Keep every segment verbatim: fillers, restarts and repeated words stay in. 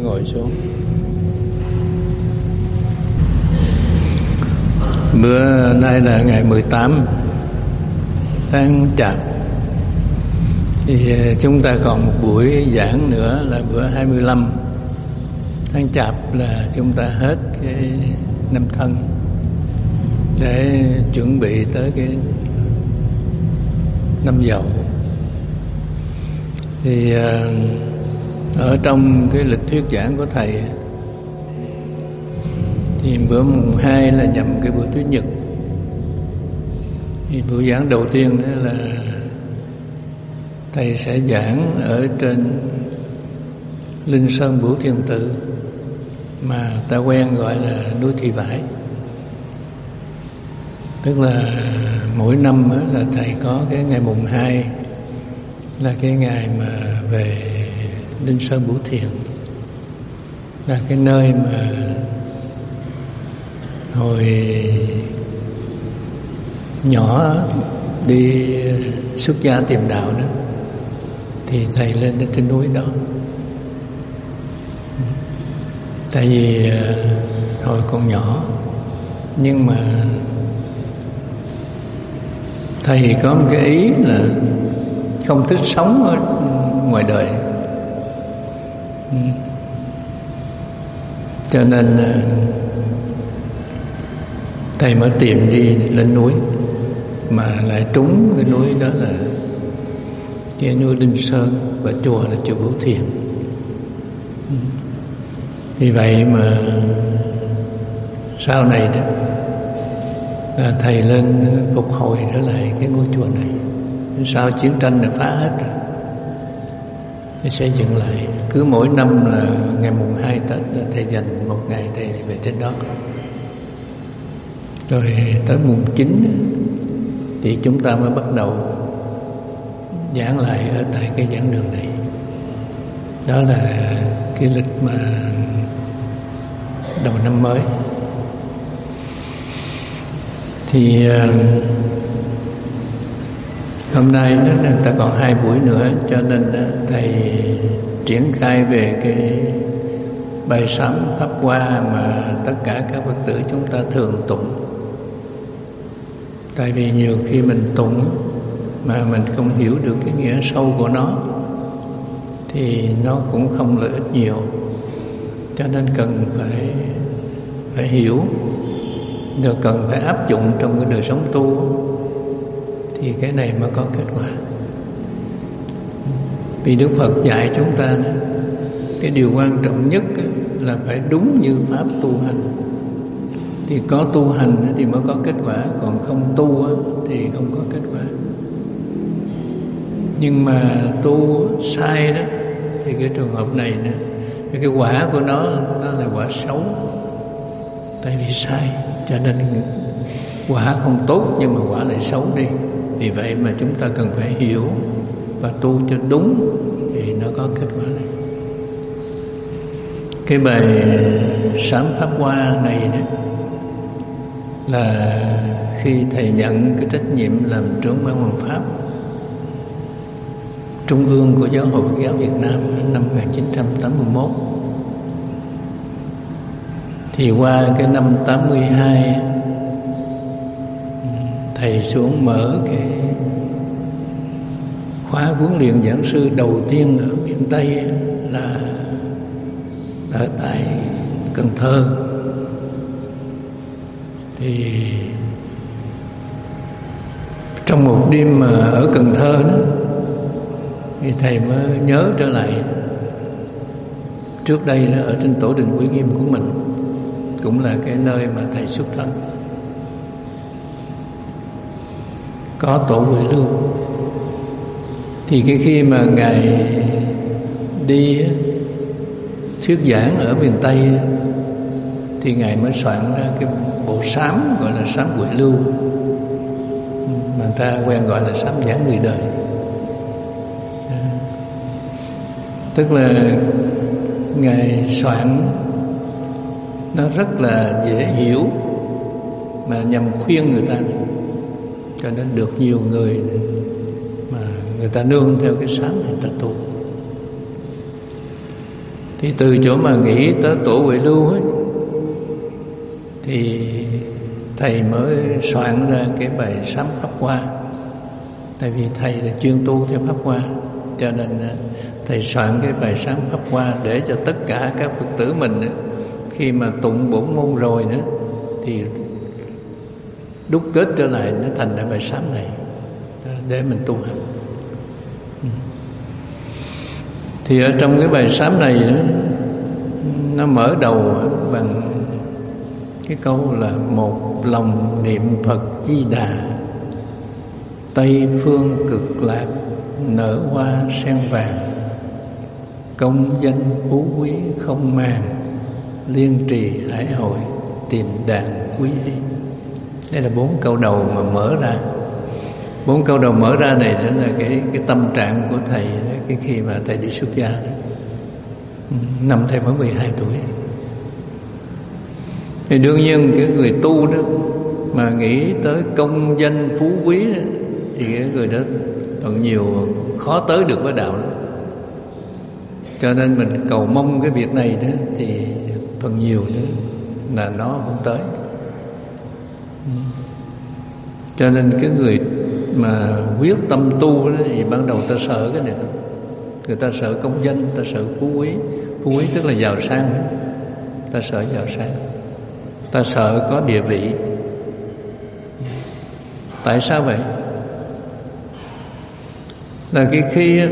ngồi xuống. Bữa nay là ngày mười tám tháng Chạp, thì chúng ta còn một buổi giảng nữa là bữa hai mươi lăm tháng Chạp là chúng ta hết cái năm Thân để chuẩn bị tới cái năm Dậu. Thì ở trong cái lịch thuyết giảng của thầy thì bữa mùng hai là nhằm cái bữa thứ Nhật. Thì buổi giảng đầu tiên đó là thầy sẽ giảng ở trên Linh Sơn Bửu Thiên Tự, mà ta quen gọi là núi Thị Vải. Tức là mỗi năm là thầy có cái ngày mùng hai là cái ngày mà về Linh Sơn Bửu Thiền, là cái nơi mà hồi nhỏ đi xuất gia tìm đạo đó, thì thầy lên đến trên núi đó. Tại vì hồi còn nhỏ, nhưng mà thầy có một cái ý là không thích sống ở ngoài đời, cho nên thầy mới tìm đi lên núi, mà lại trúng cái núi đó là cái núi Linh Sơn, và chùa là chùa Bửu Thiền. Vì vậy mà sau này đó là thầy lên phục hồi trở lại cái ngôi chùa này. Sau chiến tranh là phá hết rồi, thầy xây dựng lại. Cứ mỗi năm là ngày mùng hai Tết là thầy dành một ngày thầy về trên đó. Rồi tới mùng chín thì chúng ta mới bắt đầu giảng lại ở tại cái giảng đường này. Đó là cái lịch mà đầu năm mới. Thì hôm nay đó người ta còn hai buổi nữa, cho nên thầy triển khai về cái bài sám Pháp Hoa mà tất cả các Phật tử chúng ta thường tụng. Tại vì nhiều khi mình tụng mà mình không hiểu được cái nghĩa sâu của nó thì nó cũng không lợi ích nhiều, cho nên cần phải phải hiểu, rồi cần phải áp dụng trong cái đời sống tu, thì cái này mới có kết quả. Vì Đức Phật dạy chúng ta đó, cái điều quan trọng nhất là phải đúng như pháp tu hành. Thì có tu hành thì mới có kết quả, còn không tu thì không có kết quả. Nhưng mà tu sai đó thì cái trường hợp này nè, cái quả của nó nó là quả xấu. Tại vì sai, cho nên quả không tốt nhưng mà quả lại xấu đi. Vì vậy mà chúng ta cần phải hiểu và tu cho đúng thì nó có kết quả này. Cái bài sám Pháp Hoa này đó là khi thầy nhận cái trách nhiệm làm trưởng ban hoàng pháp Trung ương của Giáo hội Phật giáo Việt Nam năm một nghìn chín trăm tám mươi mốt. Thì qua cái năm tám mươi hai thầy xuống mở cái khóa huấn luyện giảng sư đầu tiên ở miền Tây, là ở tại Cần Thơ. Thì trong một đêm mà ở Cần Thơ đó, thì thầy mới nhớ trở lại trước đây đó, ở trên tổ đình Uy Nghiêm của mình, cũng là cái nơi mà thầy xuất thân, có tổ Huệ Lưu. Thì cái khi mà ngài đi thuyết giảng ở miền Tây thì ngài mới soạn ra cái bộ sám gọi là sám Huệ Lưu, mà người ta quen gọi là sám giảng người đời. Tức là ngài soạn nó rất là dễ hiểu, mà nhằm khuyên người ta, cho nên được nhiều người mà người ta nương theo cái sám này người ta tu. Thì từ chỗ mà nghĩ tới tổ Huệ Lưu ấy, thì thầy mới soạn ra cái bài sám Pháp Hoa. Tại vì thầy là chuyên tu theo Pháp Hoa, cho nên thầy soạn cái bài sám Pháp Hoa để cho tất cả các Phật tử mình khi mà tụng bổn môn rồi nữa thì đúc kết trở lại nó thành ra bài sám này để mình tu hành. Thì ở trong cái bài sám này nó mở đầu bằng cái câu là một lòng niệm Phật Di Đà, Tây phương cực lạc nở hoa sen vàng, công danh phú quý không màng, liên trì hải hội tìm đàn quý y. Đây là bốn câu đầu mà mở ra. Bốn câu đầu mở ra này đó là cái cái tâm trạng của thầy đó, cái khi mà thầy đi xuất gia đó. Năm thầy mới mười hai tuổi. Thì đương nhiên cái người tu đó mà nghĩ tới công danh phú quý đó, thì cái người đó còn nhiều khó tới được với đạo đó. Cho nên mình cầu mong cái việc này đó thì phần nhiều đó là nó không tới. Cho nên cái người mà quyết tâm tu đó thì ban đầu ta sợ cái này đó. Người ta sợ công danh, ta sợ phú quý. Phú quý tức là giàu sang đó. Ta sợ giàu sang, ta sợ có địa vị. Tại sao vậy? Là cái khi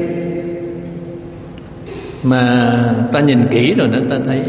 mà ta nhìn kỹ rồi đó, ta thấy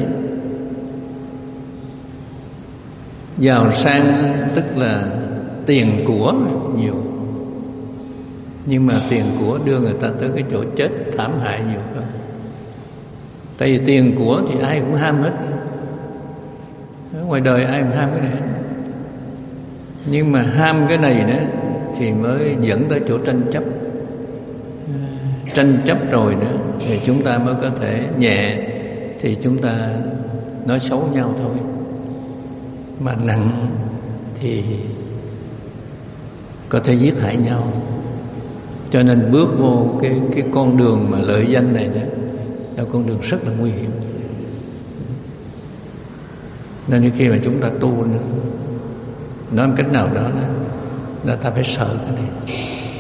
giàu sang tức là tiền của nhiều, nhưng mà tiền của đưa người ta tới cái chỗ chết thảm hại nhiều hơn. Tại vì tiền của thì ai cũng ham hết, ở ngoài đời ai cũng ham cái này hết. Nhưng mà ham cái này đó thì mới dẫn tới chỗ tranh chấp. Tranh chấp rồi nữa thì chúng ta mới có thể nhẹ thì chúng ta nói xấu nhau thôi, mà nặng thì có thể giết hại nhau. Cho nên bước vô cái cái con đường mà lợi danh này đó là con đường rất là nguy hiểm. Nên khi mà chúng ta tu nữa, nói một cách nào đó là, là ta phải sợ cái này.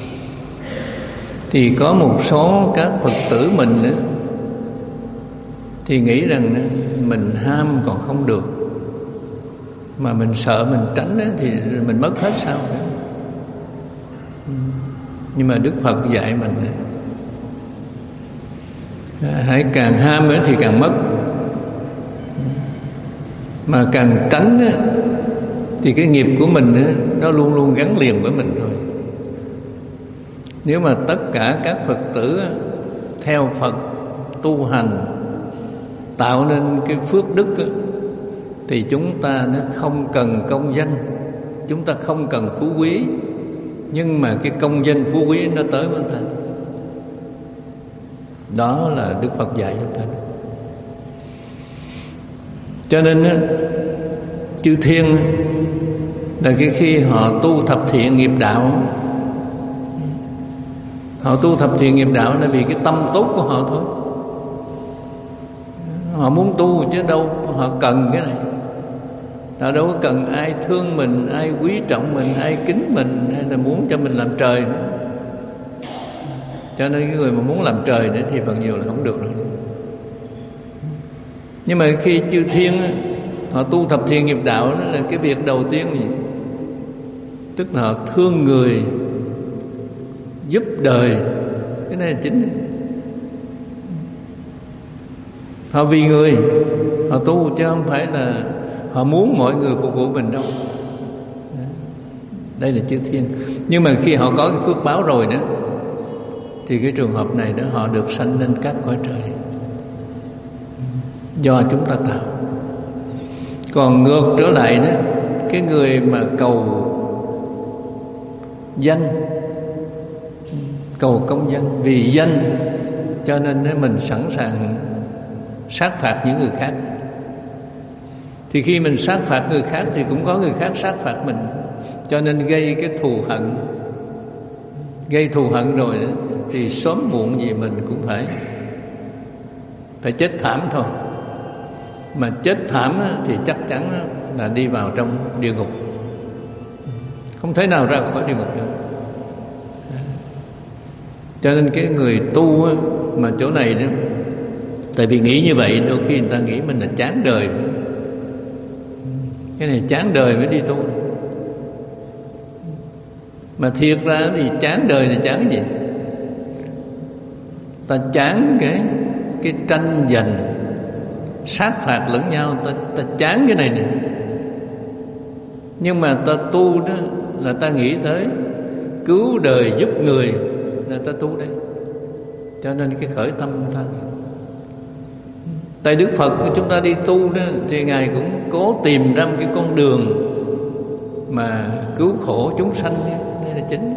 Thì có một số các Phật tử mình nữa thì nghĩ rằng mình ham còn không được, mà mình sợ mình tránh đó, thì mình mất hết sao nữa. Nhưng mà Đức Phật dạy mình hãy càng ham thì càng mất, mà càng tránh thì cái nghiệp của mình nó luôn luôn gắn liền với mình thôi. Nếu mà tất cả các Phật tử theo Phật tu hành tạo nên cái phước đức thì chúng ta nó không cần công danh, chúng ta không cần phú quý, nhưng mà cái công danh phú quý nó tới với ta. Đó là Đức Phật dạy chúng ta. Cho nên chư thiên là cái khi họ tu thập thiện nghiệp đạo, họ tu thập thiện nghiệp đạo là vì cái tâm tốt của họ thôi. Họ muốn tu chứ đâu họ cần cái này. Họ đâu có cần ai thương mình, ai quý trọng mình, ai kính mình, hay là muốn cho mình làm trời nữa. Cho nên cái người mà muốn làm trời nữa thì phần nhiều là không được rồi. Nhưng mà khi chư thiên họ tu thập thiện nghiệp đạo, đó là cái việc đầu tiên gì? Tức là họ thương người, giúp đời. Cái này là chính. Họ vì người họ tu, chứ không phải là họ muốn mọi người phục vụ mình đâu. Đây là chư thiên. Nhưng mà khi họ có cái phước báo rồi đó, thì cái trường hợp này đó họ được sanh lên các cõi trời do chúng ta tạo. Còn ngược trở lại đó, cái người mà cầu danh, cầu công danh, vì danh cho nên mình sẵn sàng sát phạt những người khác. Thì khi mình sát phạt người khác thì cũng có người khác sát phạt mình, cho nên gây cái thù hận. Gây thù hận rồi thì sớm muộn gì mình cũng phải phải chết thảm thôi. Mà chết thảm thì chắc chắn là đi vào trong địa ngục, không thể nào ra khỏi địa ngục được. Cho nên cái người tu á, mà chỗ này đó, tại vì nghĩ như vậy đôi khi người ta nghĩ mình là chán đời. Cái này chán đời mới đi tu. Mà thiệt ra thì chán đời thì chán cái gì? Ta chán cái cái tranh giành, sát phạt lẫn nhau, ta, ta chán cái này nè. Nhưng mà ta tu đó là ta nghĩ tới cứu đời giúp người, là ta tu đây. Cho nên cái khởi tâm ta, tại Đức Phật của chúng ta đi tu đó, thì Ngài cũng cố tìm ra một cái con đường mà cứu khổ chúng sanh. Đây là chính.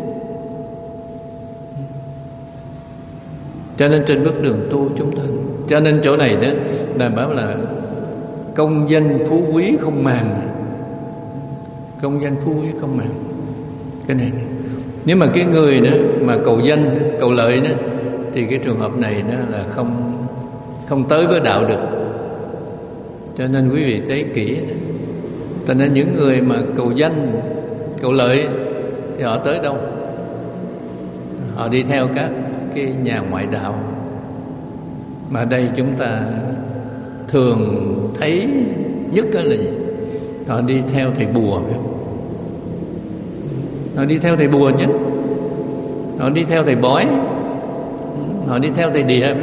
Cho nên trên bước đường tu chúng ta, cho nên chỗ này đó là bảo là công danh phú quý không màng. Công danh phú quý không màng. Cái này, nếu mà cái người đó mà cầu danh, cầu lợi đó, thì cái trường hợp này đó là không không tới với đạo được. Cho nên quý vị thấy kỹ đó. Cho nên những người mà cầu danh, cầu lợi thì họ tới đâu? Họ đi theo các cái nhà ngoại đạo. Mà đây chúng ta thường thấy nhất là gì? Họ đi theo thầy bùa, phải không? Họ đi theo thầy bùa chứ. Họ đi theo thầy bói. Họ đi theo thầy địa.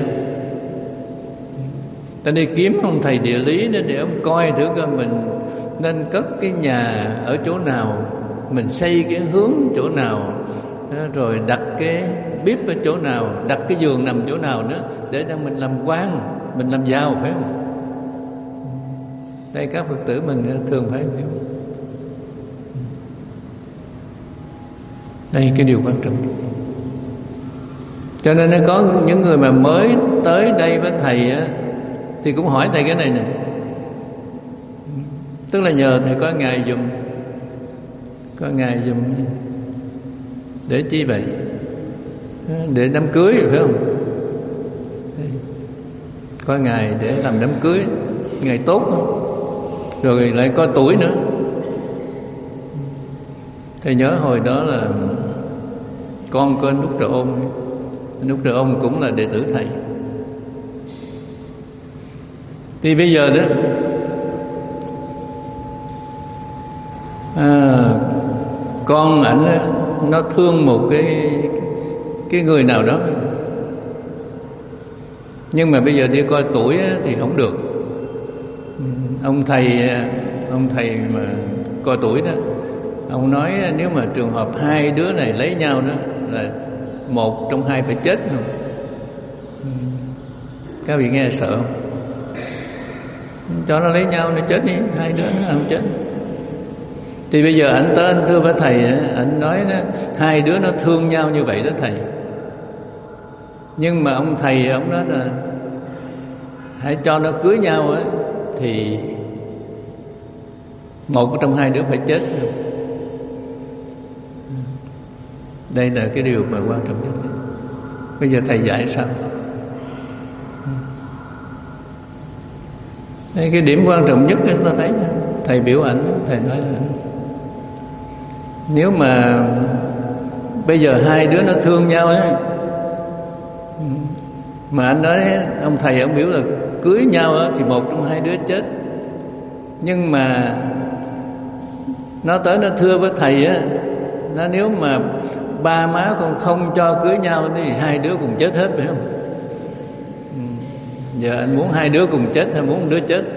Ta đi kiếm ông thầy địa lý đó để ông coi thử coi mình nên cất cái nhà ở chỗ nào, mình xây cái hướng chỗ nào, rồi đặt cái bếp ở chỗ nào, đặt cái giường nằm chỗ nào nữa, để cho mình làm quan, mình làm giàu, phải không? Đây các Phật tử mình thường phải hiểu. Đây cái điều quan trọng. Cho nên nó có những người mà mới tới đây với thầy á, thì cũng hỏi thầy cái này nè. Tức là nhờ thầy có ngày dùm, có ngày dùm. Để chi vậy? Để đám cưới, phải không? Có ngày để làm đám cưới, ngày tốt không? Rồi lại có tuổi nữa. Thầy nhớ hồi đó là con của anh Úc Trợ Ôn. Anh Úc Trợ Ôn cũng là đệ tử thầy. Thì bây giờ đó à, con ảnh đó, nó thương một cái cái người nào đó, nhưng mà bây giờ đi coi tuổi thì không được. Ông thầy ông thầy mà coi tuổi đó, ông nói nếu mà trường hợp hai đứa này lấy nhau đó là một trong hai phải chết không? Các vị nghe sợ không? Cho nó lấy nhau nó chết đi, hai đứa nó không chết. Thì bây giờ ảnh tới anh thưa với thầy, ảnh nói đó, hai đứa nó thương nhau như vậy đó thầy. Nhưng mà ông thầy ông nói là hãy cho nó cưới nhau á, thì một trong hai đứa phải chết. Đây là cái điều mà quan trọng nhất. Bây giờ thầy dạy sao? Đây cái điểm quan trọng nhất chúng ta thấy, thầy biểu ảnh, thầy nói là nếu mà bây giờ hai đứa nó thương nhau ấy, mà anh nói ông thầy ông biểu là cưới nhau ấy, thì một trong hai đứa chết. Nhưng mà nó tới nó thưa với thầy á, nó nếu mà ba má con không cho cưới nhau thì hai đứa cùng chết hết, phải không? Giờ anh muốn hai đứa cùng chết hay muốn một đứa chết?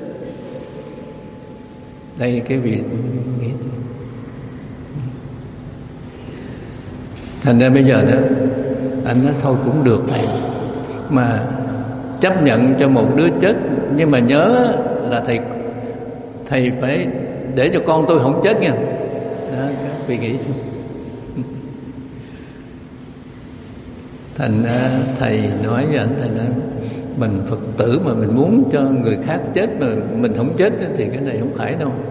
Đây cái vị nghĩ. Thành ra bây giờ đó anh nói thôi cũng được thầy, mà chấp nhận cho một đứa chết, nhưng mà nhớ là thầy thầy phải để cho con tôi không chết nha. Đó, các vị nghĩ chứ. Thành ra thầy nói với anh, thầy nói mình Phật tử mà mình muốn cho người khác chết mà mình không chết thì cái này không phải đâu.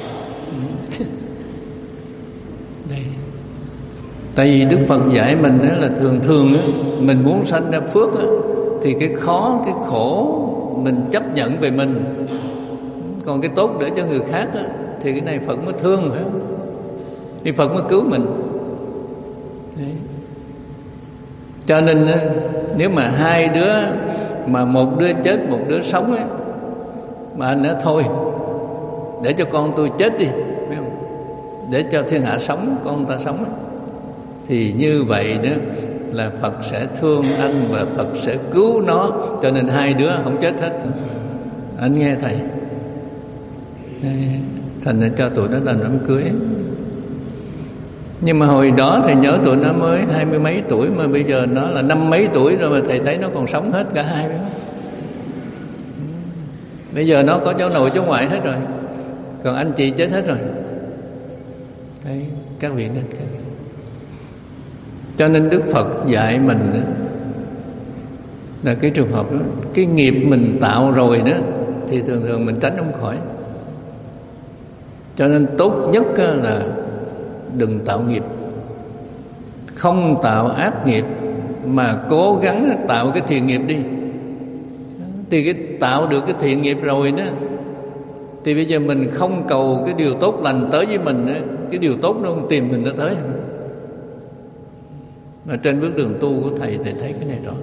Đây. Tại vì Đức Phật dạy mình là thường thường mình muốn sanh ra phước thì cái khó, cái khổ mình chấp nhận về mình, còn cái tốt để cho người khác á, thì cái này Phật mới thương, phải không? Thì Phật mới cứu mình. Đấy. Cho nên nếu mà hai đứa, mà một đứa chết một đứa sống ấy, mà anh nói thôi để cho con tôi chết đi, biết không? Để cho thiên hạ sống, con ta sống ấy, thì như vậy đó là Phật sẽ thương anh và Phật sẽ cứu nó. Cho nên hai đứa không chết hết. Anh nghe thầy, thành ra cho tụi nó làm đám cưới. Nhưng mà hồi đó thầy nhớ tụi nó mới hai mươi mấy tuổi, mà bây giờ nó là năm mấy tuổi rồi mà thầy thấy nó còn sống hết cả hai. Bây giờ nó có cháu nội cháu ngoại hết rồi, còn anh chị chết hết rồi. Đấy, các vị nên các vị. Cho nên Đức Phật dạy mình đó, là cái trường hợp đó, cái nghiệp mình tạo rồi đó thì thường thường mình tránh không khỏi. Cho nên tốt nhất là đừng tạo nghiệp, không tạo ác nghiệp, mà cố gắng tạo cái thiện nghiệp đi. Thì cái tạo được cái thiện nghiệp rồi đó, thì bây giờ mình không cầu cái điều tốt lành tới với mình đó, cái điều tốt nó không tìm mình nó tới. Mà trên bước đường tu của thầy, thầy thấy cái này rõ.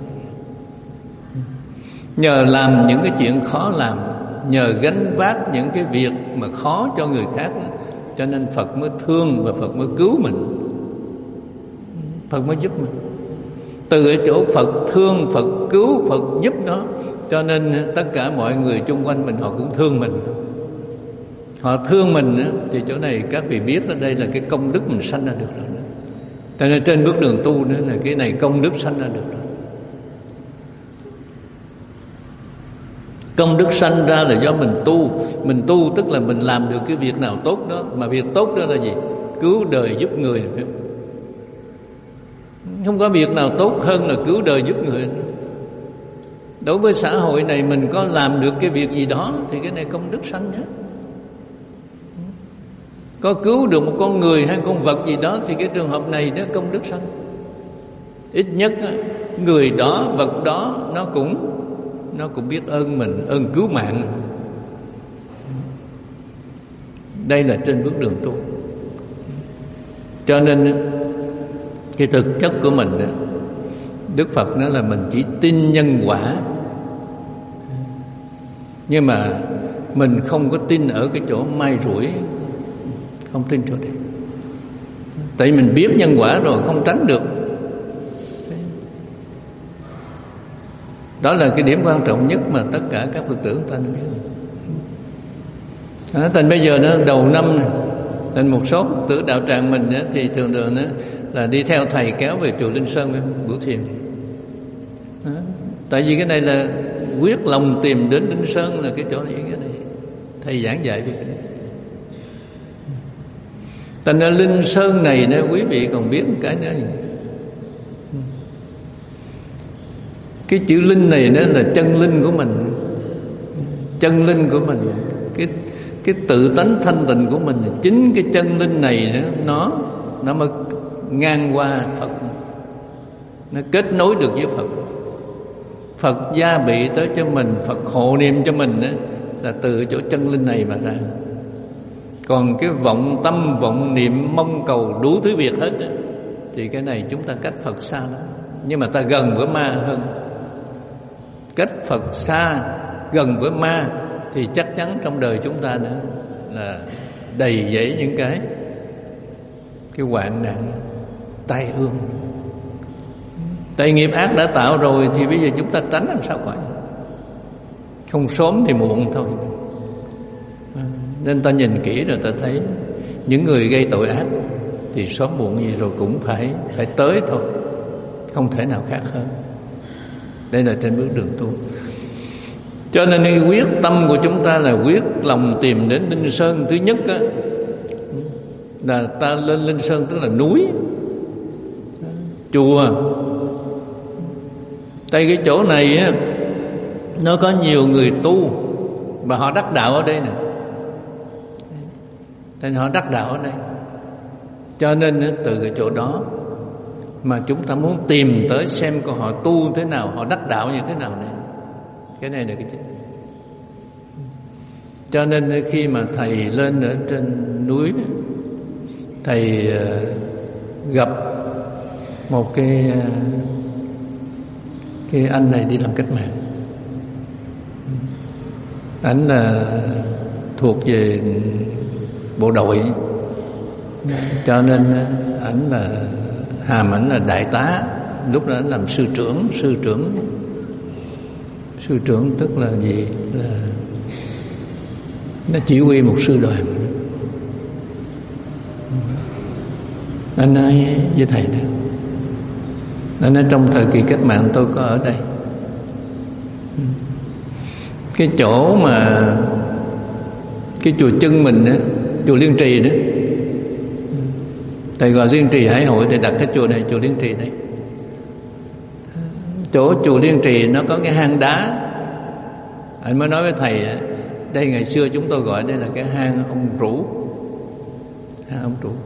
Nhờ làm những cái chuyện khó làm, nhờ gánh vác những cái việc mà khó cho người khác, cho nên Phật mới thương và Phật mới cứu mình, Phật mới giúp mình. Từ ở chỗ Phật thương, Phật cứu, Phật giúp đó, cho nên tất cả mọi người chung quanh mình họ cũng thương mình. Họ thương mình đó, thì chỗ này các vị biết là đây là cái công đức mình sanh ra được rồi đó. Cho nên trên bước đường tu nữa là cái này công đức sanh ra được rồi. Công đức sanh ra là do mình tu. Mình tu tức là mình làm được cái việc nào tốt đó. Mà việc tốt đó là gì? Cứu đời giúp người. Không có việc nào tốt hơn là cứu đời giúp người. Đối với xã hội này mình có làm được cái việc gì đó thì cái này công đức sanh nhé. Có cứu được một con người hay con vật gì đó thì cái trường hợp này đó công đức sanh. Ít nhất người đó, vật đó nó cũng nó cũng biết ơn mình, ơn cứu mạng. Đây là trên bước đường tu. Cho nên cái thực chất của mình đó, Đức Phật nói là mình chỉ tin nhân quả, nhưng mà mình không có tin ở cái chỗ may rủi, không tin chỗ đấy. Tại vì mình biết nhân quả rồi không tránh được. Đó là cái điểm quan trọng nhất mà tất cả các Phật tử ta nên biết. À, thành bây giờ nó đầu năm này, thành một số Phật tử đạo tràng mình đó, thì thường thường đó, là đi theo thầy kéo về chùa Linh Sơn buổi thiền. À, tại vì cái này là quyết lòng tìm đến Linh Sơn, là cái chỗ này, cái này thầy giảng dạy về cái này. Thành ra Linh Sơn này đó, quý vị còn biết một cái nữa gì? Cái chữ linh này nó là chân linh của mình. Chân linh của mình, Cái cái tự tánh thanh tịnh của mình, chính cái chân linh này đó, Nó Nó mới ngang qua Phật, nó kết nối được với Phật. Phật gia bị tới cho mình, Phật hộ niệm cho mình đó, là từ chỗ chân linh này mà ra. Còn cái vọng tâm, vọng niệm, mong cầu đủ thứ việc hết đó, thì cái này chúng ta cách Phật xa lắm. Nhưng mà ta gần với ma hơn. Cách Phật xa, gần với ma, thì chắc chắn trong đời chúng ta nữa là đầy dẫy những cái Cái hoạn nạn, tai ương. Tại nghiệp ác đã tạo rồi thì bây giờ chúng ta tránh làm sao khỏi. Không sớm thì muộn thôi. Nên ta nhìn kỹ rồi ta thấy những người gây tội ác thì sớm muộn gì rồi cũng phải phải tới thôi, không thể nào khác hơn. Đây là trên bước đường tu. Cho nên cái quyết tâm của chúng ta là quyết lòng tìm đến Linh Sơn. Thứ nhất á, là ta lên Linh Sơn tức là núi, chùa. Tại cái chỗ này á, nó có nhiều người tu và họ đắc đạo ở đây nè. Nên họ đắc đạo ở đây. Cho nên từ cái chỗ đó mà chúng ta muốn tìm tới xem coi họ tu thế nào, họ đắc đạo như thế nào này. Cái này là cái chính. Cho nên khi mà thầy lên ở trên núi, thầy gặp một cái cái anh này đi làm cách mạng. Anh là thuộc về bộ đội, cho nên ảnh là hàm ảnh là đại tá. Lúc đó ảnh làm sư trưởng. Sư trưởng Sư trưởng tức là gì? Là nó chỉ huy một sư đoàn. Anh nói với thầy đó, anh nói trong thời kỳ cách mạng tôi có ở đây, cái chỗ mà cái chùa Chân mình đó, chùa Liên Trì đó, thầy gọi Liên Trì Hải Hội, thầy đặt cái chùa này, chùa Liên Trì đây. Chỗ chùa Liên Trì nó có cái hang đá. Anh mới nói với thầy, đây ngày xưa chúng tôi gọi đây là cái hang ông Rủ. Hang ông Rủ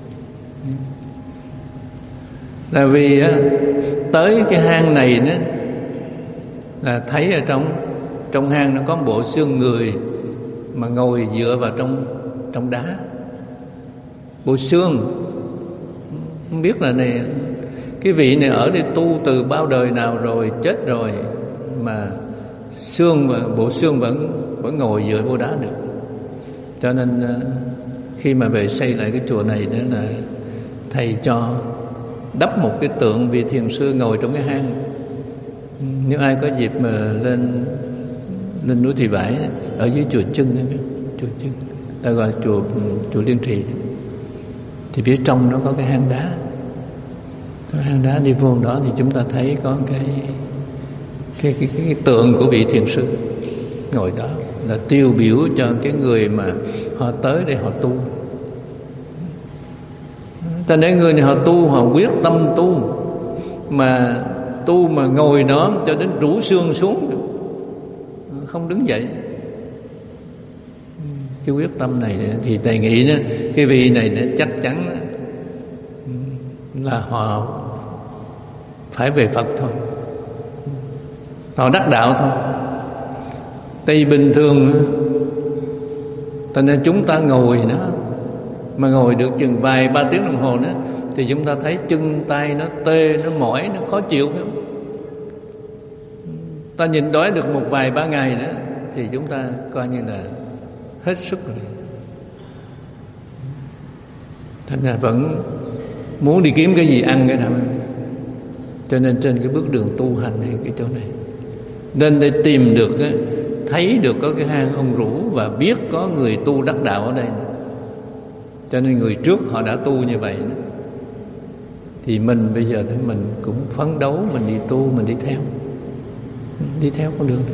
là vì á, tới cái hang này đó là thấy ở trong trong hang nó có một bộ xương người mà ngồi dựa vào trong trong đá. Bộ xương, không biết là này cái vị này ở đây tu từ bao đời nào rồi, chết rồi mà xương và bộ xương vẫn vẫn ngồi dựa vô đá được. Cho nên khi mà về xây lại cái chùa này đó là thầy cho đắp một cái tượng vị thiền sư ngồi trong cái hang. Nếu ai có dịp mà lên lên núi Thị Vải, ở dưới chùa Chân, chùa Chân ta gọi chùa chùa Liên Trì, thì phía trong nó có cái hang đá. Cái hang đá đi vô đó thì chúng ta thấy có cái cái cái, cái, cái tượng của vị thiền sư ngồi đó, là tiêu biểu cho cái người mà họ tới để họ tu. Ta nói người này họ tu, họ quyết tâm tu, mà tu mà ngồi đó cho đến rũ xương xuống, không đứng dậy. Cái quyết tâm này thì thầy nghĩ đó, cái vị này để chắc chắn là họ phải về Phật thôi, họ đắc đạo thôi. Tại bình thường cho nên chúng ta ngồi đó mà ngồi được chừng vài ba tiếng đồng hồ đó thì chúng ta thấy chân tay nó tê, nó mỏi, nó khó chịu không? Ta nhìn đói được một vài ba ngày đó thì chúng ta coi như là hết sức rồi. Thành ra vẫn muốn đi kiếm cái gì ăn cái nào. Cho nên trên cái bước đường tu hành này, cái chỗ này nên để tìm được, thấy được có cái hang ông Rủ và biết có người tu đắc đạo ở đây. Cho nên người trước họ đã tu như vậy đó. Thì mình bây giờ thì mình cũng phấn đấu, mình đi tu, mình đi theo Đi theo con đường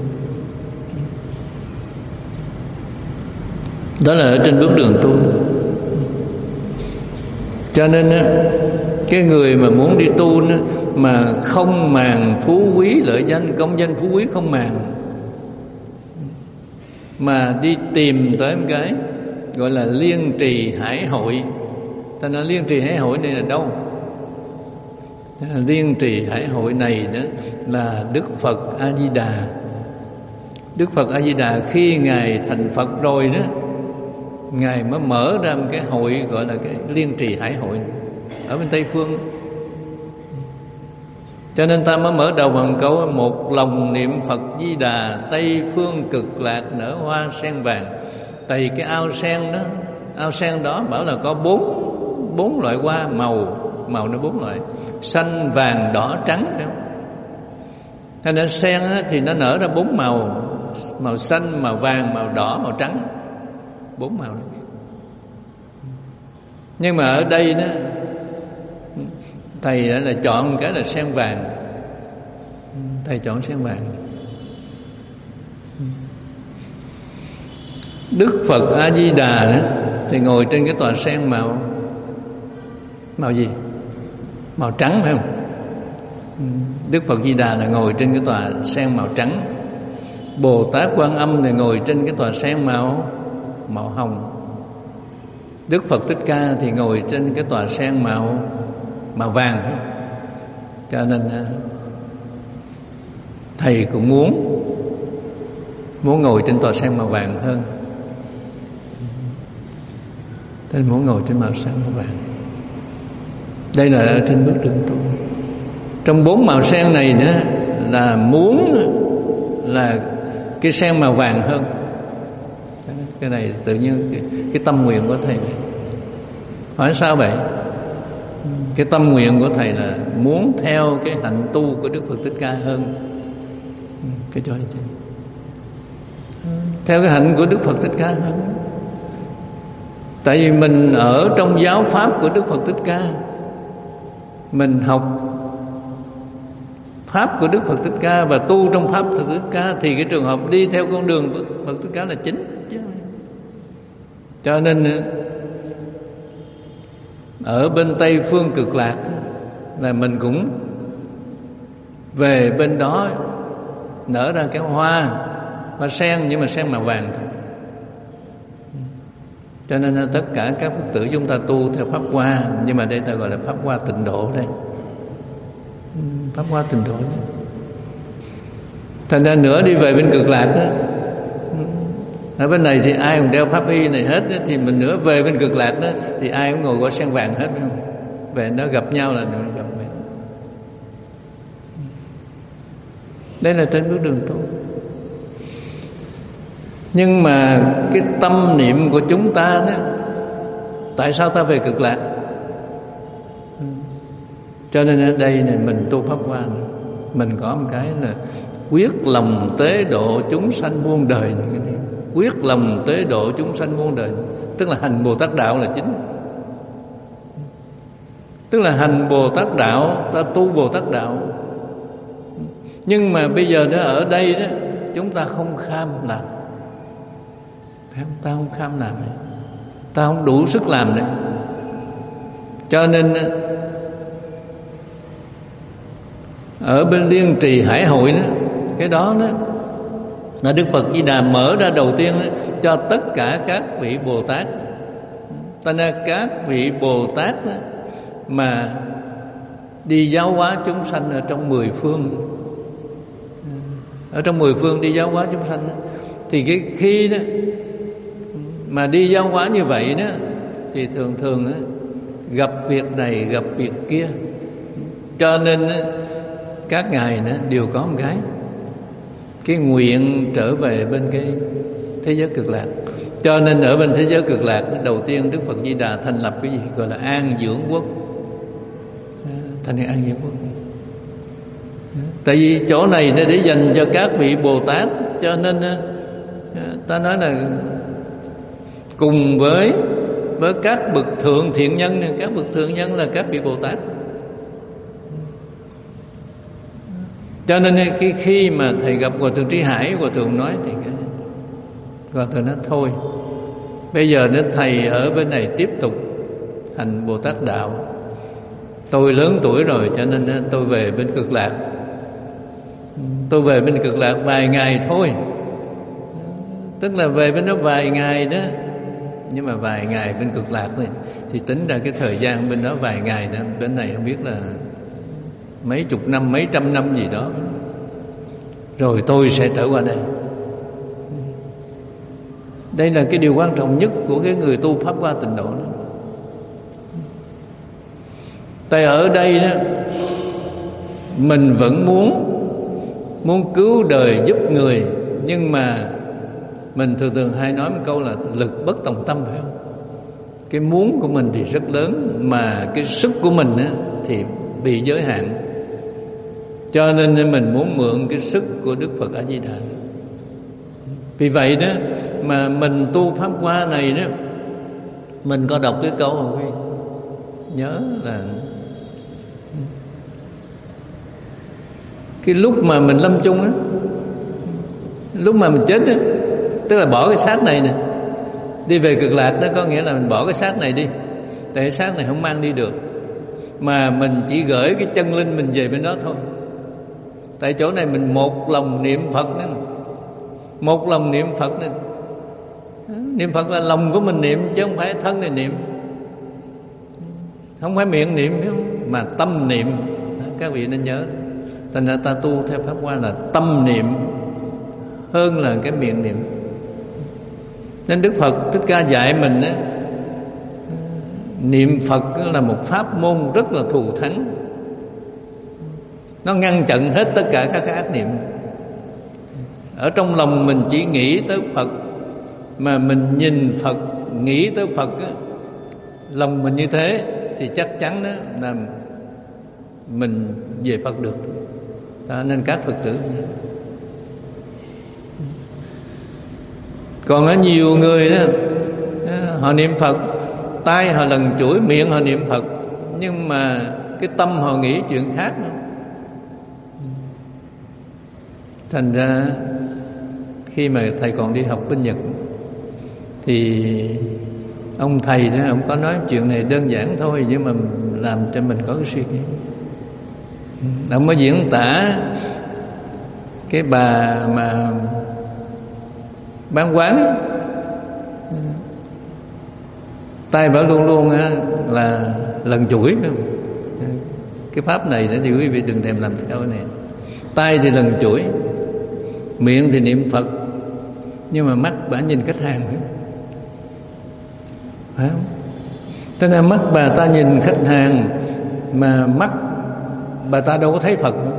đó là ở trên bước đường tu. Cho nên cái người mà muốn đi tu mà không màng phú quý lợi danh, công danh phú quý không màng, mà đi tìm tới một cái gọi là Liên Trì Hải Hội. Ta nói Liên Trì Hải Hội này là đâu? Liên Trì Hải Hội này đó là Đức Phật A Di Đà. Đức Phật A Di Đà khi ngài thành Phật rồi đó, ngài mới mở ra một cái hội gọi là cái Liên Trì Hải Hội ở bên Tây Phương. Cho nên ta mới mở đầu bằng câu một lòng niệm Phật Di Đà, Tây Phương cực lạc nở hoa sen vàng. Tại cái ao sen đó, ao sen đó bảo là có bốn bốn loại hoa màu, màu nó bốn loại: xanh, vàng, đỏ, trắng. Cho nên sen thì nó nở ra bốn màu: màu xanh, màu vàng, màu đỏ, màu trắng. Bốn màu đó. Nhưng mà ở đây đó, thầy đã là chọn cái là sen vàng. Thầy chọn sen vàng. Đức Phật A Di Đà đó thì ngồi trên cái tòa sen màu màu gì? Màu trắng, phải không? Đức Phật Di Đà là ngồi trên cái tòa sen màu trắng. Bồ Tát Quan Âm thì ngồi trên cái tòa sen màu màu hồng. Đức Phật Thích Ca thì ngồi trên cái tòa sen màu màu vàng. Cho nên thầy cũng muốn muốn ngồi trên tòa sen màu vàng hơn. Thầy muốn ngồi trên màu sen màu vàng. Đây là ở trên bước đường tu. Trong bốn màu sen này nữa là muốn là cái sen màu vàng hơn. Cái này tự nhiên cái, cái tâm nguyện của thầy này. Hỏi sao vậy? Cái tâm nguyện của thầy là muốn theo cái hạnh tu của Đức Phật Thích Ca hơn. Cái chỗ này chứ. Theo cái hạnh của Đức Phật Thích Ca hơn. Tại vì mình ở trong giáo pháp của Đức Phật Thích Ca, mình học pháp của Đức Phật Thích Ca và tu trong pháp Phật Thích Ca, thì cái trường hợp đi theo con đường của Phật Thích Ca là chính chứ. Cho nên ở bên Tây phương cực lạc là mình cũng về bên đó nở ra cái hoa hoa sen, nhưng mà sen màu vàng thôi. Cho nên tất cả các Phật tử chúng ta tu theo pháp hoa, nhưng mà đây ta gọi là pháp hoa tịnh độ đây. Pháp hoa tịnh độ đây. Thành ra nữa đi về bên cực lạc đó, ở bên này thì ai cũng đeo pháp y này hết đó, thì mình nữa về bên cực lạc đó thì ai cũng ngồi gói sen vàng hết không? Về nó gặp nhau là mình gặp về. Đây là trên bước đường tu. Nhưng mà cái tâm niệm của chúng ta đó, tại sao ta về cực lạc? Cho nên ở đây này mình tu pháp hoa này, mình có một cái là quyết lòng tế độ chúng sanh muôn đời này, cái này. Quyết lòng tế độ chúng sanh muôn đời, tức là hành Bồ Tát đạo là chính. Tức là hành Bồ Tát đạo, ta tu Bồ Tát đạo. Nhưng mà bây giờ đó ở đây đó, chúng ta không kham làm. Ta không kham làm này, ta không đủ sức làm này. Cho nên ở bên Liên Trì Hải Hội đó, cái đó đó là Đức Phật Di Đà mở ra đầu tiên đó, cho tất cả các vị Bồ Tát. Ta nên các vị Bồ Tát đó, mà đi giáo hóa chúng sanh ở trong mười phương, ở trong mười phương đi giáo hóa chúng sanh đó, thì cái khi đó mà đi giáo hóa như vậy đó, thì thường thường đó, gặp việc này gặp việc kia. Cho nên đó, các ngài đó đều có một cái cái nguyện trở về bên cái thế giới cực lạc. Cho nên ở bên thế giới cực lạc, đầu tiên Đức Phật Di Đà thành lập cái gì gọi là An Dưỡng Quốc. Thành An Dưỡng Quốc. Tại vì chỗ này nó để dành cho các vị Bồ Tát, cho nên ta nói là cùng với với các bậc thượng thiện nhân, các bậc thượng nhân là các vị Bồ Tát. Cho nên cái khi mà thầy gặp Hòa Thượng Trí Hải, Hòa Thượng nói thì Hòa Thượng nói thôi, bây giờ đến thầy ở bên này tiếp tục hành Bồ Tát đạo. Tôi lớn tuổi rồi, cho nên tôi về bên cực lạc. Tôi về bên cực lạc vài ngày thôi, tức là về bên đó vài ngày đó. Nhưng mà vài ngày bên cực lạc này thì tính ra cái thời gian bên đó vài ngày đó, bên này không biết là mấy chục năm, mấy trăm năm gì đó, rồi tôi sẽ trở qua đây. Đây là cái điều quan trọng nhất của cái người tu pháp hoa tịnh độ đó. Tại ở đây đó, mình vẫn muốn muốn cứu đời giúp người, nhưng mà mình thường thường hay nói một câu là lực bất tòng tâm, phải không? Cái muốn của mình thì rất lớn, mà cái sức của mình á, thì bị giới hạn. Cho nên mình muốn mượn cái sức của Đức Phật A Di Đà. Vì vậy đó mà mình tu pháp hoa này đó, mình có đọc cái câu không quý? Nhớ là cái lúc mà mình lâm chung á, lúc mà mình chết á, tức là bỏ cái xác này nè, đi về cực lạc đó, có nghĩa là mình bỏ cái xác này đi, tại cái xác này không mang đi được, mà mình chỉ gửi cái chân linh mình về bên đó thôi. Tại chỗ này mình một lòng niệm Phật nữa, một lòng niệm Phật nữa. Niệm Phật là lòng của mình niệm, chứ không phải thân này niệm, không phải miệng niệm, mà tâm niệm. các vị nên nhớ. Thành ra ta tu theo pháp Hoa là tâm niệm hơn là cái miệng niệm. Nên Đức Phật Thích Ca dạy mình á, niệm Phật là một pháp môn rất là thù thắng. Nó ngăn chặn hết tất cả các ác niệm. Ở trong lòng mình chỉ nghĩ tới Phật, mà mình nhìn Phật, nghĩ tới Phật á, lòng mình như thế thì chắc chắn đó là mình về Phật được. Đó, nên các Phật tử. Còn ở nhiều người đó, họ niệm Phật, tay họ lần chuỗi, miệng họ niệm Phật, nhưng mà cái tâm họ nghĩ chuyện khác nữa. Thành ra khi mà thầy còn đi học bên Nhật thì ông thầy đó, ông có nói chuyện này đơn giản thôi, nhưng mà làm cho mình có cái suy nghĩ. Ông mới diễn tả cái bà mà bán quán ấy, tay bảo luôn luôn á, là lần chuỗi. Cái pháp này thì quý vị đừng thèm làm theo cái này. Tay thì lần chuỗi, miệng thì niệm Phật, nhưng mà mắt bà nhìn khách hàng, phải không? Thế nên mắt bà ta nhìn khách hàng, mà mắt bà ta đâu có thấy Phật nữa.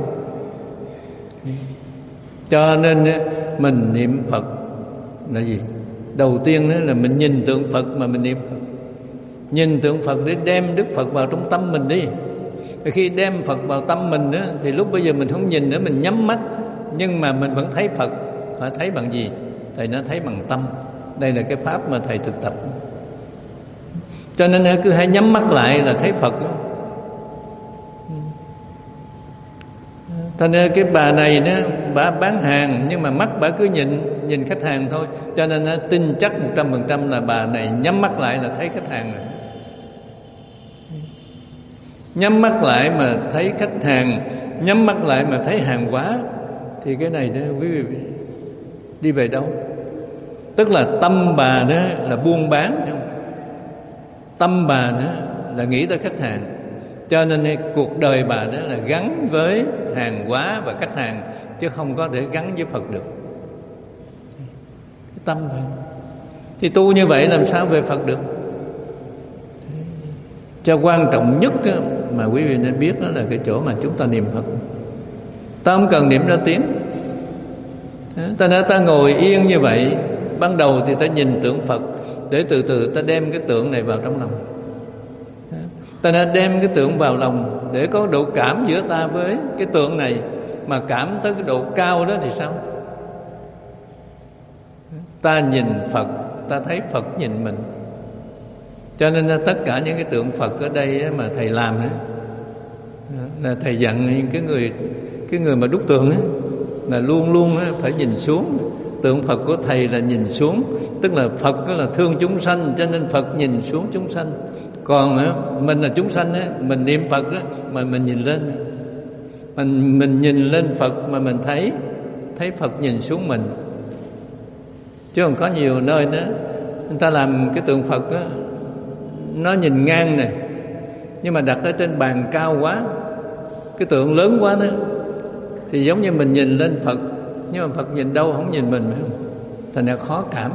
Cho nên mình niệm Phật là gì? Đầu tiên đó là mình nhìn tượng Phật mà mình niệm Phật. Nhìn tượng Phật để đem Đức Phật vào trong tâm mình đi. Khi đem Phật vào tâm mình đó, thì lúc bây giờ mình không nhìn nữa, mình nhắm mắt, nhưng mà mình vẫn thấy Phật. Phải thấy bằng gì? Thầy nó thấy bằng tâm. Đây là cái pháp mà thầy thực tập. Cho nên cứ hãy nhắm mắt lại là thấy Phật. Thành ra cái bà này đó, bà bán hàng nhưng mà mắt bà cứ nhìn nhìn khách hàng thôi. Cho nên nó tin chắc một trăm phần trăm là bà này nhắm mắt lại là thấy khách hàng rồi. Nhắm mắt lại mà thấy khách hàng, nhắm mắt lại mà thấy hàng hóa, thì cái này đó quý vị đi về đâu? Tức là tâm bà đó là buôn bán, không? Tâm bà đó là nghĩ tới khách hàng. Cho nên cuộc đời bà đó là gắn với hàng hóa và khách hàng, chứ không có thể gắn với Phật được. Cái tâm thôi. Thì tu như vậy làm sao về Phật được? Cho quan trọng nhất á, mà quý vị nên biết đó là cái chỗ mà chúng ta niệm Phật. Ta không cần niệm ra tiếng. Ta nói ta ngồi yên như vậy, ban đầu thì ta nhìn tượng Phật, để từ từ ta đem cái tượng này vào trong lòng. Ta đã đem cái tượng vào lòng để có độ cảm giữa ta với cái tượng này. Mà cảm tới cái độ cao đó thì sao? Ta nhìn Phật, ta thấy Phật nhìn mình. Cho nên là tất cả những cái tượng Phật ở đây mà thầy làm đó, là thầy dặn cái người cái người mà đúc tượng ấy, là luôn luôn phải nhìn xuống. Tượng Phật của thầy là nhìn xuống, tức là Phật là thương chúng sanh, cho nên Phật nhìn xuống chúng sanh. Còn mình là chúng sanh, mình niệm Phật mà mình nhìn lên, mình mình nhìn lên Phật mà mình thấy thấy Phật nhìn xuống mình. Chứ còn có nhiều nơi đó người ta làm cái tượng Phật đó, nó nhìn ngang này, nhưng mà đặt ở trên bàn cao quá, cái tượng lớn quá đó, thì giống như mình nhìn lên Phật, nhưng mà Phật nhìn đâu không nhìn mình, phải không? Thành ra khó cảm.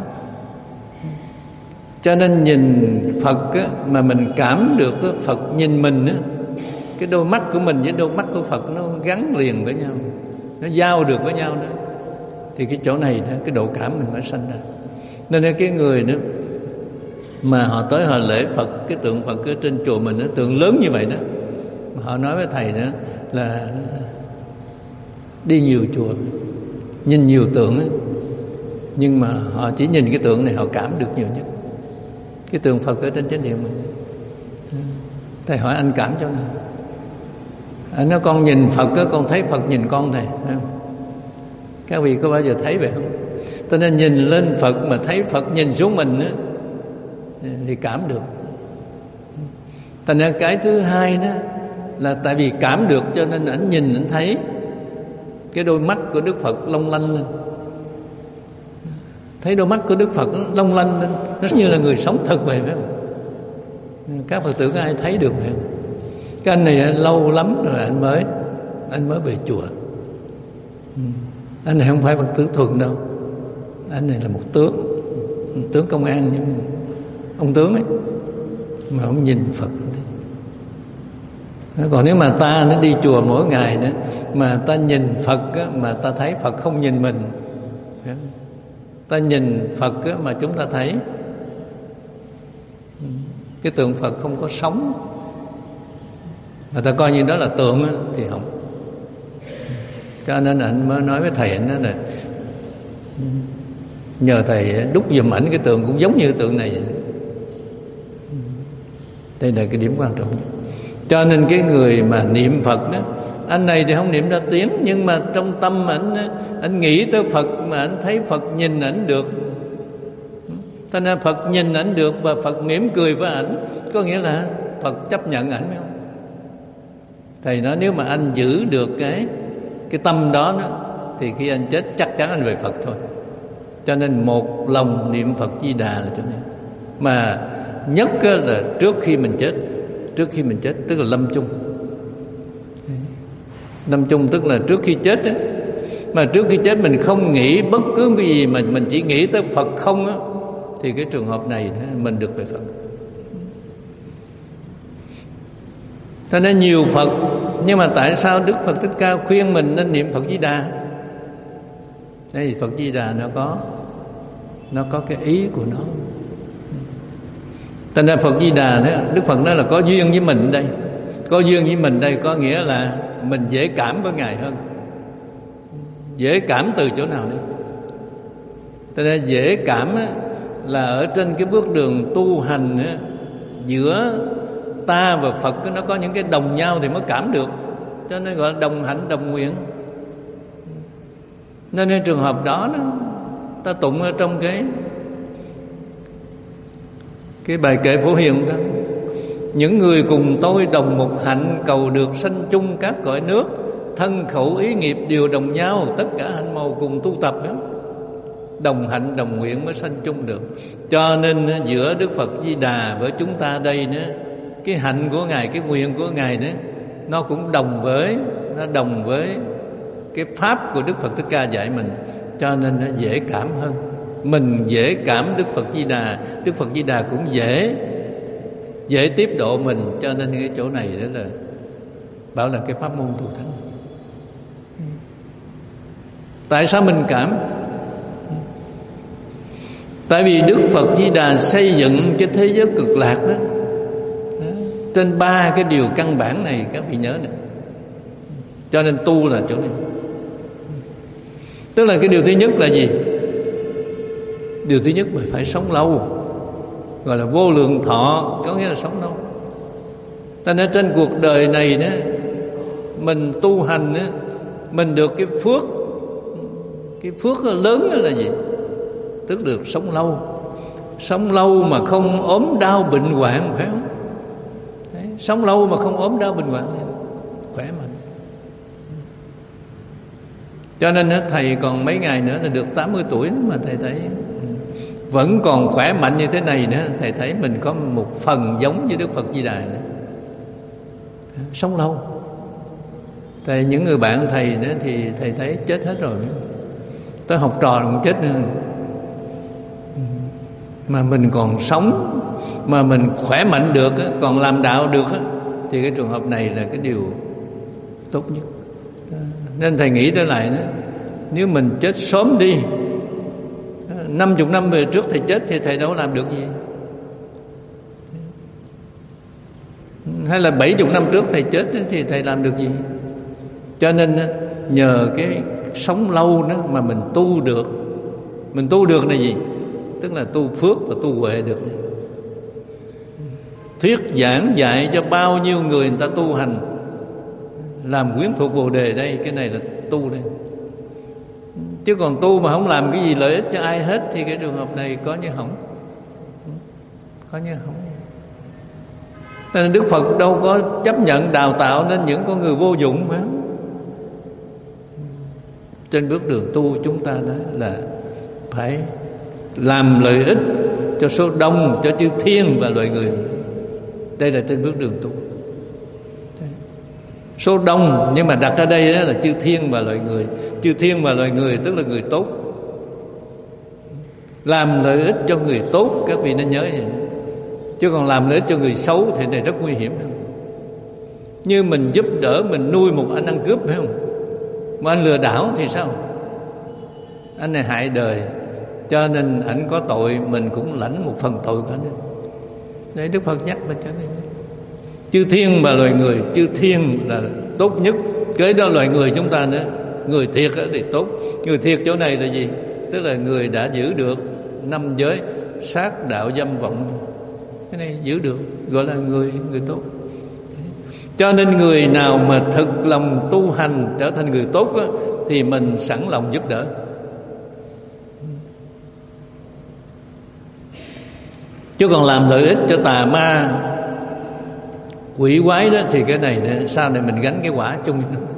Cho nên nhìn Phật á, mà mình cảm được á, Phật nhìn mình á, cái đôi mắt của mình với đôi mắt của Phật nó gắn liền với nhau, nó giao được với nhau đó, thì cái chỗ này đó, cái độ cảm mình mới sanh ra. Nên cái người đó mà họ tới họ lễ Phật, cái tượng Phật ở trên chùa mình, nó tượng lớn như vậy đó, mà họ nói với thầy đó là đi nhiều chùa, nhìn nhiều tượng á, nhưng mà họ chỉ nhìn cái tượng này họ cảm được nhiều nhất. Cái tượng Phật ở trên chánh điện mình. Thầy hỏi anh cảm chỗ nào? Anh nói con nhìn Phật á, con thấy Phật nhìn con thầy. Các vị có bao giờ thấy vậy không? Cho nên nhìn lên Phật mà thấy Phật nhìn xuống mình á, thì cảm được. Thành ra cái thứ hai đó là tại vì cảm được cho nên ảnh nhìn ảnh thấy cái đôi mắt của Đức Phật long lanh lên. Thấy đôi mắt của Đức Phật nó long lanh lên, nó như là người sống thật vậy, phải không? Các Phật tử có ai thấy được phải không? Cái anh này lâu lắm rồi anh mới Anh mới về chùa. Anh này không phải Phật tử thuần đâu. Anh này là một tướng, tướng công an, nhưng ông tướng ấy, mà ông nhìn Phật. Còn nếu mà ta nó đi chùa mỗi ngày nữa, mà ta nhìn Phật á, mà ta thấy Phật không nhìn mình, ta nhìn Phật á, mà chúng ta thấy cái tượng Phật không có sống, mà ta coi như đó là tượng á, thì không. Cho nên anh mới nói với thầy anh đó là nhờ thầy đúc giùm ảnh cái tượng cũng giống như tượng này vậy. Đây là cái điểm quan trọng nhất. Cho nên cái người mà niệm Phật đó, anh này thì không niệm ra tiếng, nhưng mà trong tâm ảnh anh nghĩ tới Phật, mà anh thấy Phật nhìn ảnh được. Cho nên Phật nhìn ảnh được và Phật mỉm cười với ảnh, có nghĩa là Phật chấp nhận ảnh, phải không? Thầy nói nếu mà anh giữ được cái cái tâm đó, đó thì khi anh chết chắc chắn anh về Phật thôi. Cho nên một lòng niệm Phật Di Đà là chỗ này. Mà nhất là trước khi mình chết, trước khi mình chết tức là lâm chung. Lâm chung tức là trước khi chết á. Mà trước khi chết mình không nghĩ bất cứ cái gì, mà mình chỉ nghĩ tới Phật không á, thì cái trường hợp này mình được về Phật. Cho nên nhiều Phật, nhưng mà tại sao Đức Phật Thích Ca khuyên mình nên niệm Phật Di Đà? Đây, Phật Di Đà nó có nó có cái ý của nó. Thành ra Phật Di Đà đó, Đức Phật nói là có duyên với mình đây. Có duyên với mình đây có nghĩa là mình dễ cảm với Ngài hơn. Dễ cảm từ chỗ nào đây? Thành ra dễ cảm á, là ở trên cái bước đường tu hành á, giữa ta và Phật nó có những cái đồng nhau thì mới cảm được. Cho nên gọi là đồng hạnh đồng nguyện. Nênในtrường hợp đó, đó ta tụng ở trong cái cái bài kệ Phổ Hiền ta: những người cùng tôi đồng một hạnh, cầu được sanh chung các cõi nước, thân khẩu ý nghiệp đều đồng nhau, tất cả hạnh màu cùng tu tập đó. Đồng hạnh đồng nguyện mới sanh chung được. Cho nên giữa Đức Phật Di Đà với chúng ta đây nữa, cái hạnh của Ngài, cái nguyện của Ngài nữa, nó cũng đồng với nó đồng với cái pháp của Đức Phật Thích Ca dạy mình. Cho nên nó dễ cảm hơn. Mình dễ cảm Đức Phật Di Đà, Đức Phật Di Đà cũng dễ dễ tiếp độ mình. Cho nên cái chỗ này đó là bảo là cái pháp môn tu thắng. Tại sao mình cảm? Tại vì Đức Phật Di Đà xây dựng cái thế giới cực lạc đó, đó trên ba cái điều căn bản này, các vị nhớ nè. Cho nên tu là chỗ này. Tức là cái điều thứ nhất là gì? Điều thứ nhất là phải sống lâu, gọi là vô lượng thọ, có nghĩa là sống lâu. Cho nên trên cuộc đời này đó, mình tu hành đó, mình được cái phước. Cái phước lớn đó là gì? Tức được sống lâu. Sống lâu mà không ốm đau bệnh hoạn, phải không? Đấy, sống lâu mà không ốm đau bệnh hoạn, khỏe mạnh. Cho nên thầy còn mấy ngày nữa là được tám mươi tuổi, mà thầy thấy vẫn còn khỏe mạnh như thế này nữa. Thầy thấy mình có một phần giống với Đức Phật Di Đà nữa. Sống lâu. Thầy, những người bạn thầy nữa thì thầy thấy chết hết rồi. Tới học trò cũng chết nữa. Mà mình còn sống, mà mình khỏe mạnh được, còn làm đạo được, thì cái trường hợp này là cái điều tốt nhất. Nên thầy nghĩ trở lại nữa, nếu mình chết sớm đi, năm chục năm về trước thầy chết thì thầy đâu làm được gì. Hay là bảy chục năm trước thầy chết thì thầy làm được gì. Cho nên nhờ cái sống lâu đó mà mình tu được. Mình tu được là gì? Tức là tu phước và tu huệ được. Thuyết giảng dạy cho bao nhiêu người người ta tu hành, làm quyến thuộc Bồ Đề đây, cái này là tu đây. Chứ còn tu mà không làm cái gì lợi ích cho ai hết thì cái trường hợp này có như hỏng. Có như hỏng. Cho nên Đức Phật đâu có chấp nhận đào tạo nên những con người vô dụng mà. Trên bước đường tu chúng ta đó là phải làm lợi ích cho số đông, cho chư thiên và loài người. Đây là trên bước đường tu. số đông, nhưng mà đặt ở đây đó là chư thiên và loài người. Chư thiên và loài người tức là người tốt, làm lợi ích cho người tốt, các vị nên nhớ vậy. Chứ còn làm lợi ích cho người xấu thì này rất nguy hiểm. Như mình giúp đỡ, mình nuôi một anh ăn cướp, phải không? Mà anh lừa đảo thì sao? Anh này hại đời, cho nên ảnh có tội, mình cũng lãnh một phần tội của anh. Đấy, Đức Phật nhắc về chỗ này. Chư thiên và loài người, chư thiên là tốt nhất, kế đó loài người chúng ta nữa. Người thiệt thì tốt. Người thiệt chỗ này là gì? Tức là người đã giữ được năm giới, sát đạo dâm vọng, cái này giữ được, gọi là người người tốt. Cho nên người nào mà thực lòng tu hành trở thành người tốt đó, thì mình sẵn lòng giúp đỡ. Chứ còn làm lợi ích cho tà ma quỷ quái đó thì cái này sau này mình gánh cái quả chung.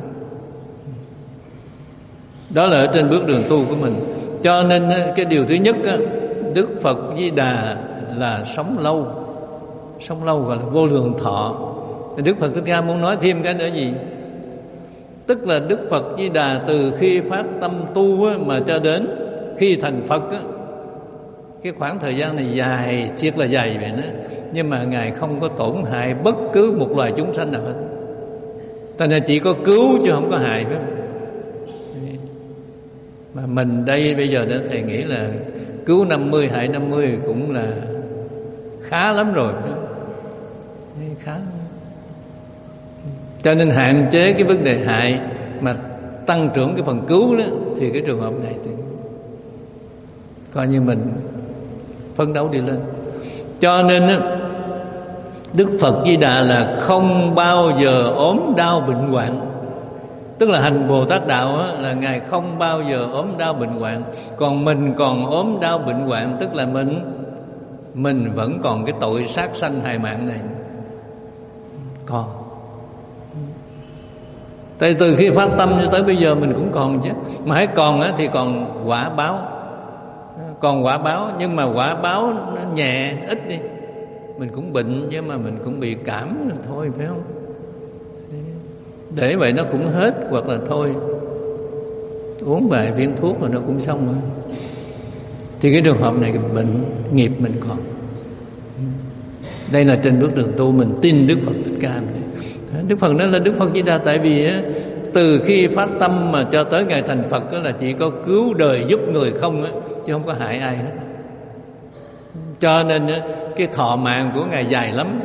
Đó là ở trên bước đường tu của mình. Cho nên cái điều thứ nhất, Đức Phật Di Đà là sống lâu. Sống lâu gọi là vô lượng thọ. Đức Phật Thích Ca muốn nói thêm cái nữa gì? Tức là Đức Phật Di Đà từ khi phát tâm tu mà cho đến khi thành Phật, cái khoảng thời gian này dài, thiệt là dài vậy đó. Nhưng mà Ngài không có tổn hại bất cứ một loài chúng sanh nào hết. Thành ra chỉ có cứu chứ không có hại, phải không? Mà mình đây bây giờ đó thầy nghĩ là cứu năm mươi hại năm mươi cũng là khá lắm rồi, phải không? Khá lắm. Cho nên hạn chế cái vấn đề hại mà tăng trưởng cái phần cứu đó, thì cái trường hợp này thì coi như mình phấn đấu đi lên. Cho nên Đức Phật Di Đà là không bao giờ ốm đau bệnh hoạn. Tức là hành Bồ Tát Đạo là Ngài không bao giờ ốm đau bệnh hoạn. Còn mình còn ốm đau bệnh hoạn, tức là mình Mình vẫn còn cái tội sát sanh hại mạng này. Còn tại từ khi phát tâm cho tới bây giờ mình cũng còn chứ. Mà hãy còn thì còn quả báo. Còn quả báo, nhưng mà quả báo nó nhẹ, ít đi. Mình cũng bệnh, nhưng mà mình cũng bị cảm rồi thôi, phải không? Để vậy nó cũng hết, hoặc là thôi uống vài viên thuốc rồi nó cũng xong rồi. Thì cái trường hợp này cái bệnh nghiệp mình còn. Đây là trên bước đường tu mình tin Đức Phật Thích Ca. Đức Phật đó là Đức Phật Di Đà. Tại vì từ khi phát tâm mà cho tới ngày thành Phật đó là chỉ có cứu đời giúp người không á, chứ không có hại ai hết. Cho nên cái thọ mạng của Ngài dài lắm.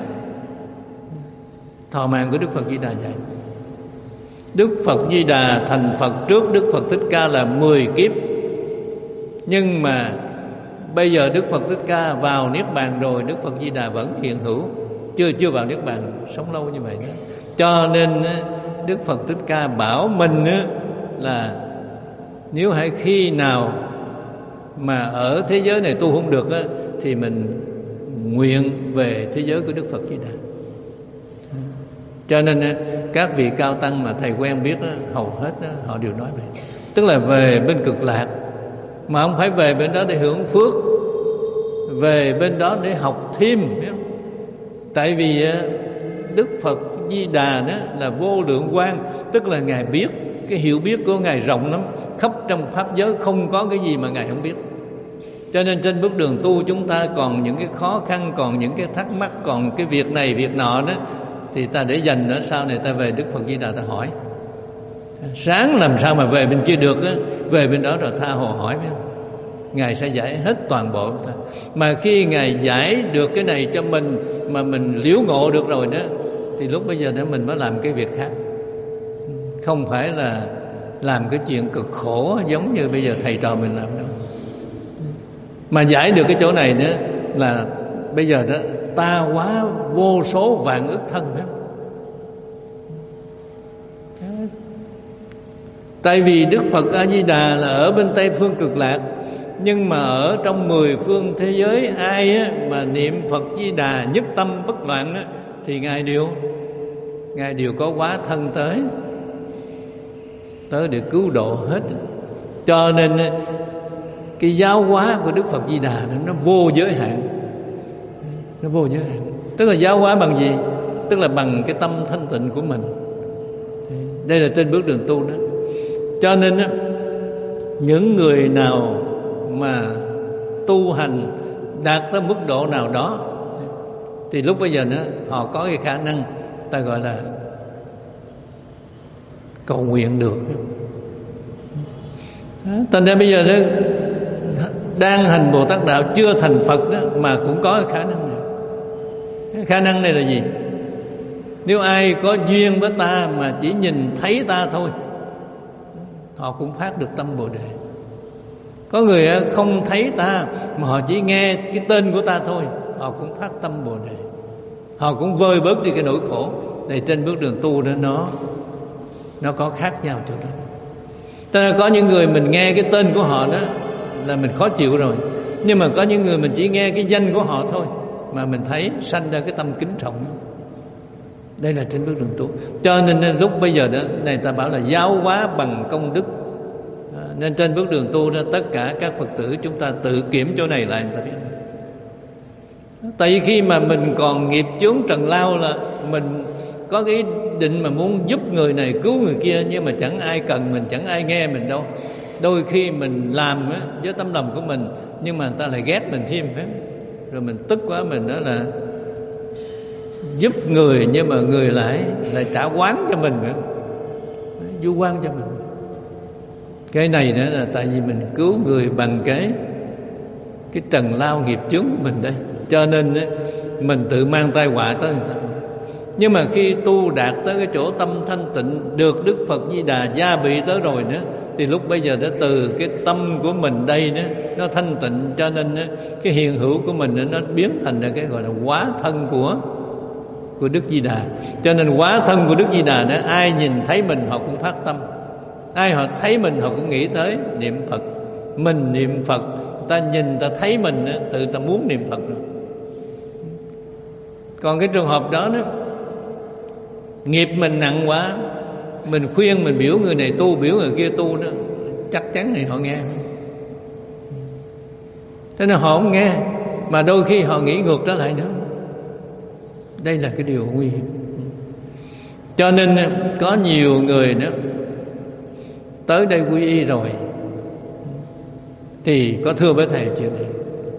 Thọ mạng của Đức Phật Di Đà dài. Đức Phật Di Đà thành Phật trước Đức Phật Thích Ca là mười kiếp. Nhưng mà bây giờ Đức Phật Thích Ca vào Niết Bàn rồi, Đức Phật Di Đà vẫn hiện hữu, Chưa chưa vào Niết Bàn, sống lâu như vậy đó. Cho nên Đức Phật Thích Ca bảo mình là nếu hãy khi nào mà ở thế giới này tu không được thì mình nguyện về thế giới của Đức Phật Di Đà. Cho nên các vị cao tăng mà thầy quen biết hầu hết họ đều nói vậy. Tức là về bên cực lạc, mà không phải về bên đó để hưởng phước, về bên đó để học thêm. Tại vì Đức Phật Di Đà đó là vô lượng quang, tức là Ngài biết, cái hiểu biết của Ngài rộng lắm, khắp trong pháp giới không có cái gì mà Ngài không biết. Cho nên trên bước đường tu chúng ta còn những cái khó khăn, còn những cái thắc mắc, còn cái việc này việc nọ đó, thì ta để dành nữa, sau này ta về Đức Phật Di Đà ta hỏi. Sáng làm sao mà về bên kia được á, về bên đó rồi tha hồ hỏi biết không? Ngài sẽ giải hết toàn bộ. Mà khi Ngài giải được cái này cho mình mà mình liễu ngộ được rồi đó, thì lúc bây giờ đó mình mới làm cái việc khác. Không phải là làm cái chuyện cực khổ giống như bây giờ thầy trò mình làm đâu. Mà giải được cái chỗ này nữa là bây giờ đó ta hóa vô số vạn ức thân, phải không? Tại vì Đức Phật A Di Đà là ở bên Tây phương cực lạc, nhưng mà ở trong mười phương thế giới ai á, mà niệm Phật Di Đà nhất tâm bất loạn á, thì Ngài đều Ngài đều có hóa thân tới tới để cứu độ hết. Cho nên cái giáo hóa của Đức Phật Di Đà nó vô giới hạn. Nó vô giới hạn. Tức là giáo hóa bằng gì? Tức là bằng cái tâm thanh tịnh của mình. Đây là trên bước đường tu đó. Cho nên á, những người nào mà tu hành đạt tới mức độ nào đó thì lúc bây giờ nữa họ có cái khả năng ta gọi là cầu nguyện được. Thành ra bây giờ đó, đang hành Bồ Tát đạo chưa thành Phật đó mà cũng có cái khả năng này. Cái khả năng này là gì? Nếu ai có duyên với ta mà chỉ nhìn thấy ta thôi, họ cũng phát được tâm Bồ Đề. Có người không thấy ta mà họ chỉ nghe cái tên của ta thôi, họ cũng phát tâm Bồ Đề. Họ cũng vơi bớt đi cái nỗi khổ. Này trên bước đường tu đó nó nó có khác nhau chỗ đó. Cho nên có những người mình nghe cái tên của họ đó là mình khó chịu rồi, nhưng mà có những người mình chỉ nghe cái danh của họ thôi mà mình thấy sanh ra cái tâm kính trọng. Đây là trên bước đường tu. Cho nên lúc bây giờ đó này ta bảo là giáo hóa bằng công đức. À, nên trên bước đường tu đó tất cả các Phật tử chúng ta tự kiểm chỗ này lại, người ta biết. Tại vì khi mà mình còn nghiệp chướng trần lao là mình có cái ý định mà muốn giúp người này cứu người kia, nhưng mà chẳng ai cần mình, chẳng ai nghe mình đâu. Đôi khi mình làm á, với tấm lòng của mình, nhưng mà người ta lại ghét mình thêm hết. Rồi mình tức quá, mình nói là giúp người nhưng mà người lại lại trả oán cho mình nữa, vu oan cho mình. Cái này nữa là tại vì mình cứu người bằng cái cái trần lao nghiệp chướng của mình đây, cho nên mình tự mang tai họa tới người ta thôi. Nhưng mà khi tu đạt tới cái chỗ tâm thanh tịnh, được Đức Phật Di Đà gia bị tới rồi nữa, thì lúc bây giờ đó từ cái tâm của mình đây đó, nó thanh tịnh, cho nên đó, cái hiện hữu của mình đó, nó biến thành ra cái gọi là hóa thân của của Đức Di Đà. Cho nên hóa thân của Đức Di Đà đó, ai nhìn thấy mình họ cũng phát tâm, ai họ thấy mình họ cũng nghĩ tới niệm Phật. Mình niệm Phật, ta nhìn ta thấy mình đó, tự ta muốn niệm Phật rồi. Còn cái trường hợp đó đó, nghiệp mình nặng quá, mình khuyên, mình biểu người này tu, biểu người kia tu đó, chắc chắn thì họ nghe. Thế nên họ không nghe, mà đôi khi họ nghĩ ngược trở lại nữa. Đây là cái điều nguy hiểm. Cho nên có nhiều người đó tới đây quy y rồi thì có thưa với thầy chuyện này.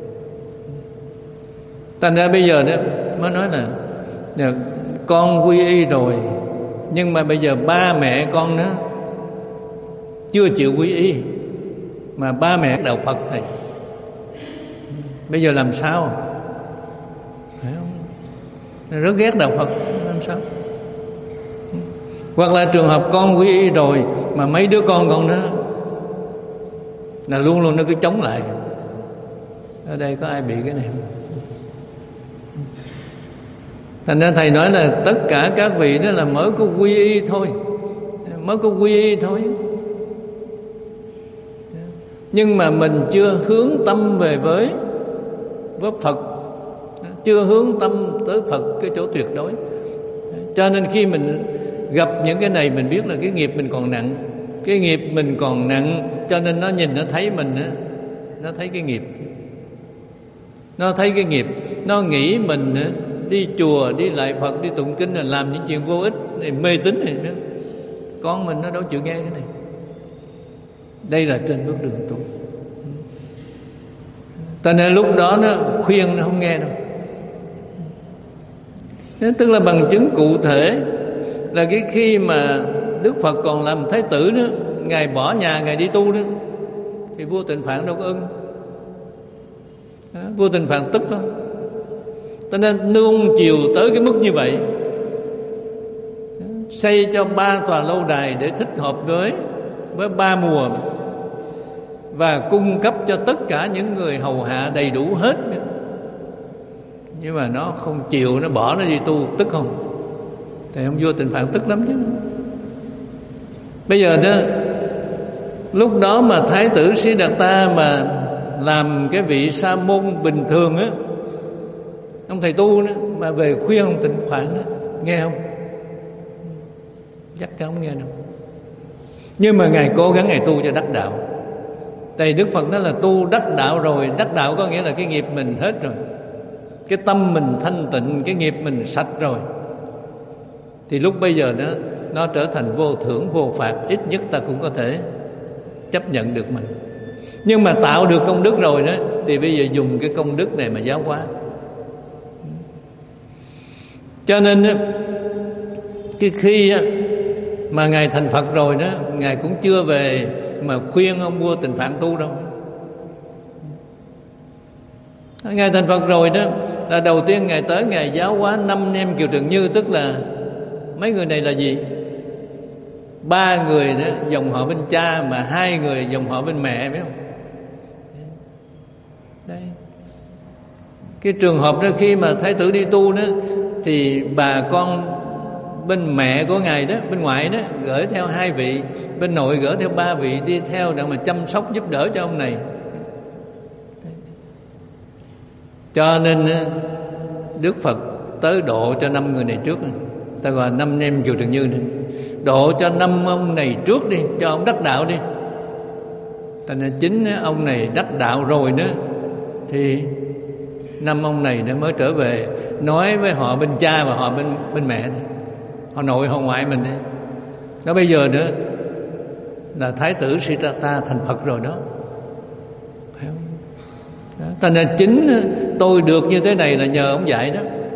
Thành ra bây giờ đó mới nói là, là con quy y rồi, nhưng mà bây giờ ba mẹ con đó chưa chịu quy y, mà ba mẹ đạo Phật thầy. Bây giờ làm sao? Phải không? Rất ghét đạo Phật, làm sao? Hoặc là trường hợp con quy y rồi mà mấy đứa con con đó là luôn luôn nó cứ chống lại. Ở đây có ai bị cái này không? Thành ra thầy nói là tất cả các vị đó là mới có quy y thôi, mới có quy y thôi, nhưng mà mình chưa hướng tâm về với với Phật, chưa hướng tâm tới Phật cái chỗ tuyệt đối. Cho nên khi mình gặp những cái này, mình biết là cái nghiệp mình còn nặng, cái nghiệp mình còn nặng, cho nên nó nhìn nó thấy mình, nó thấy cái nghiệp, nó thấy cái nghiệp, nó nghĩ mình đi chùa, đi lại Phật, đi tụng kinh là làm những chuyện vô ích, này mê tín này nữa. Con mình nó đâu chịu nghe cái này. Đây là trên bước đường tu. Cho nên lúc đó nó khuyên nó không nghe đâu. Tức là bằng chứng cụ thể là cái khi mà Đức Phật còn làm Thái tử đó, Ngài bỏ nhà, Ngài đi tu đó, thì vua Tịnh Phạn đâu có ưng. Đó, vua Tịnh Phạn tức lắm. Cho nên nuông chiều tới cái mức như vậy, xây cho ba tòa lâu đài để thích hợp với với ba mùa, và cung cấp cho tất cả những người hầu hạ đầy đủ hết. Nhưng mà nó không chịu, nó bỏ nó đi tu, tức không? Thì ông vua Tịnh Phạn tức lắm chứ. Bây giờ đó, lúc đó mà Thái tử Siddhartha mà làm cái vị sa môn bình thường á, ông thầy tu đó, mà về khuyên ông Tịnh Phạn đó, nghe không? Chắc chắn không nghe đâu. Nhưng mà Ngài cố gắng Ngài tu cho đắc đạo. Tại Đức Phật nói là tu đắc đạo rồi. Đắc đạo có nghĩa là cái nghiệp mình hết rồi, cái tâm mình thanh tịnh, cái nghiệp mình sạch rồi, thì lúc bây giờ đó nó trở thành vô thưởng vô phạt, ít nhất ta cũng có thể chấp nhận được mình. Nhưng mà tạo được công đức rồi đó, thì bây giờ dùng cái công đức này mà giáo hóa. Cho nên cái khi mà Ngài thành Phật rồi đó, Ngài cũng chưa về mà khuyên ông vua Tịnh Phạn tu đâu. Ngài thành Phật rồi đó, là đầu tiên Ngài tới Ngài giáo hóa năm anh em Kiều Trần Như. Tức là mấy người này là gì? Ba người đó dòng họ bên cha, mà hai người dòng họ bên mẹ, biết không? Đấy. Cái trường hợp đó khi mà Thái tử đi tu đó, thì bà con bên mẹ của Ngài đó, bên ngoại đó, gửi theo hai vị, bên nội gửi theo ba vị đi theo để mà chăm sóc giúp đỡ cho ông này. Cho nên Đức Phật tới độ cho năm người này trước. Ta gọi năm anh em Kiều Trần Như này. Độ cho năm ông này trước đi, cho ông đắc đạo đi. Thành ra chính ông này đắc đạo rồi nữa, thì năm ông này nó mới trở về nói với họ bên cha và họ bên bên mẹ này, họ nội họ ngoại mình đấy. Đó bây giờ nữa là Thái tử Siddhartha thành Phật rồi đó. Phải không? Đó. Thành ra chính tôi được như thế này là nhờ ông dạy đó.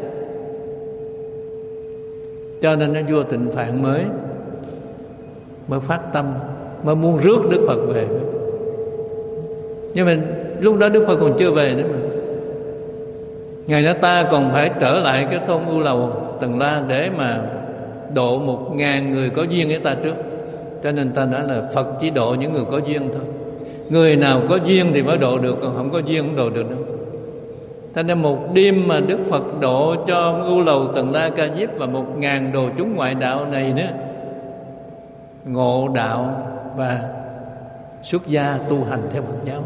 Cho nên vua Tịnh Phạn mới mới phát tâm, mới muốn rước Đức Phật về. Nhưng mà lúc đó Đức Phật còn chưa về nữa mà. Ngày đó ta còn phải trở lại cái thôn U Lầu Tần La để mà độ một ngàn người có duyên với ta trước. Cho nên ta nói là Phật chỉ độ những người có duyên thôi. Người nào có duyên thì mới độ được, còn không có duyên không độ được đâu. Cho nên một đêm mà Đức Phật độ cho U Lầu Tần La Ca Diếp và một ngàn đồ chúng ngoại đạo này nữa ngộ đạo và xuất gia tu hành theo Phật giáo.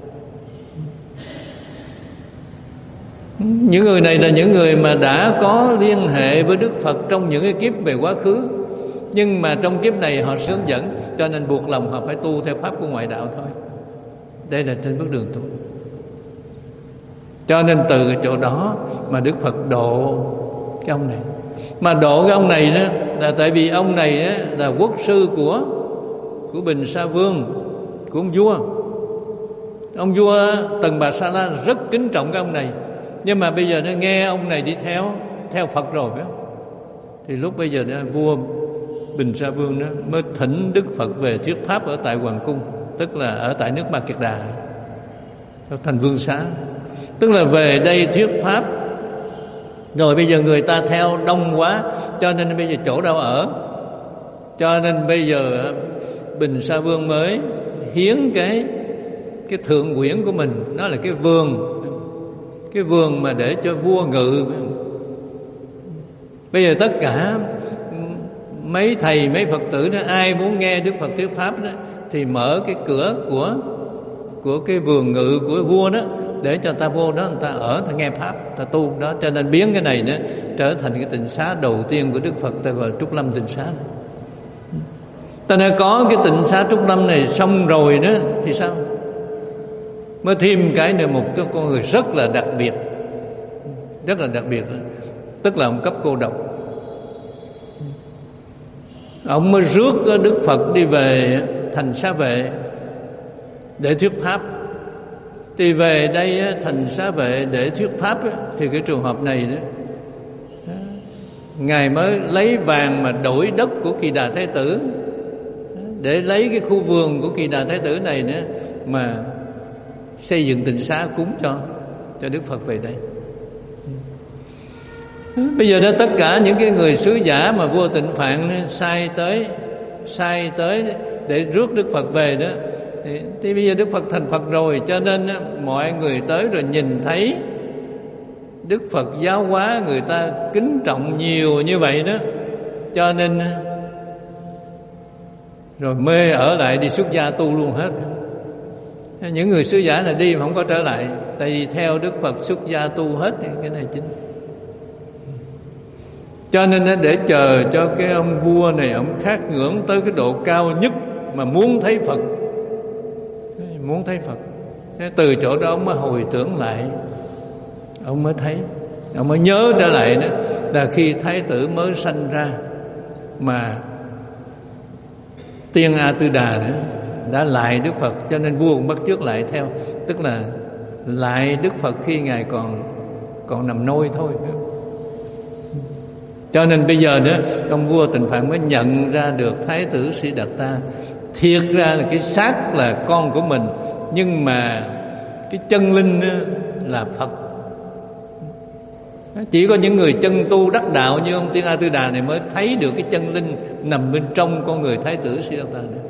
Những người này là những người mà đã có liên hệ với Đức Phật trong những cái kiếp về quá khứ, nhưng mà trong kiếp này họ hướng dẫn, cho nên buộc lòng họ phải tu theo pháp của ngoại đạo thôi. Đây là trên bước đường tu. Cho nên từ cái chỗ đó mà Đức Phật độ cái ông này. Mà độ cái ông này đó là tại vì ông này đó là quốc sư của của Bình Sa Vương, của ông vua. Ông vua Tần Bà Sa La rất kính trọng cái ông này. Nhưng mà bây giờ nó nghe ông này đi theo theo Phật rồi phải không? Thì lúc bây giờ đó, vua Bình Sa Vương đó mới thỉnh Đức Phật về thuyết pháp ở tại Hoàng Cung, tức là ở tại nước Ma Kiệt Đà, thành Vương Xá. Tức là về đây thuyết pháp. Rồi bây giờ người ta theo đông quá, cho nên bây giờ chỗ đâu ở. Cho nên bây giờ Bình Sa Vương mới hiến cái cái thượng quyển của mình, nó là cái vườn, cái vườn mà để cho vua ngự. Bây giờ tất cả mấy thầy mấy Phật tử đó, ai muốn nghe Đức Phật thuyết pháp đó, thì mở cái cửa của của cái vườn ngự của vua đó để cho ta vô đó, người ta ở, ta nghe pháp, ta tu đó. Cho nên biến cái này nữa trở thành cái tịnh xá đầu tiên của Đức Phật, ta gọi Trúc Lâm tịnh xá. Ta đã có cái tịnh xá Trúc Lâm này xong rồi đó thì sao? Mới thêm cái nữa, một cái con người rất là đặc biệt, rất là đặc biệt đó. Tức là ông cấp cô độc. Ông mới rước Đức Phật đi về thành Xá Vệ để thuyết pháp. Thì về đây thành Xá Vệ để thuyết pháp thì cái trường hợp này đó, Ngài mới lấy vàng mà đổi đất của Kỳ Đà Thái Tử, để lấy cái khu vườn của Kỳ Đà Thái Tử này nữa mà xây dựng tịnh xá cúng cho cho Đức Phật về đây. Bây giờ đó tất cả những cái người sứ giả mà vua Tịnh Phạn sai tới sai tới để rước Đức Phật về đó, thì, thì bây giờ Đức Phật thành Phật rồi, cho nên mọi người tới rồi nhìn thấy Đức Phật giáo hóa, người ta kính trọng nhiều như vậy đó, cho nên rồi mê ở lại đi xuất gia tu luôn hết. Những người sứ giả này đi mà không có trở lại, tại vì theo Đức Phật xuất gia tu hết. Cái này chính. Cho nên để chờ cho cái ông vua này, ông khát ngưỡng tới cái độ cao nhất mà muốn thấy Phật, muốn thấy Phật. Thế từ chỗ đó ông mới hồi tưởng lại, ông mới thấy, ông mới nhớ trở lại đó là khi Thái tử mới sanh ra mà Tiên A Tư Đà nữa đã lại Đức Phật, cho nên vua cũng bắt chước lại theo, tức là lại Đức Phật khi ngài còn còn nằm nôi thôi. Cho nên bây giờ đó ông vua Tịnh Phạn mới nhận ra được Thái tử Siddhartha thiệt ra là cái xác là con của mình, nhưng mà cái chân linh là Phật. Chỉ có những người chân tu đắc đạo như ông Tiên A Tư Đà này mới thấy được cái chân linh nằm bên trong con người Thái tử Siddhartha này.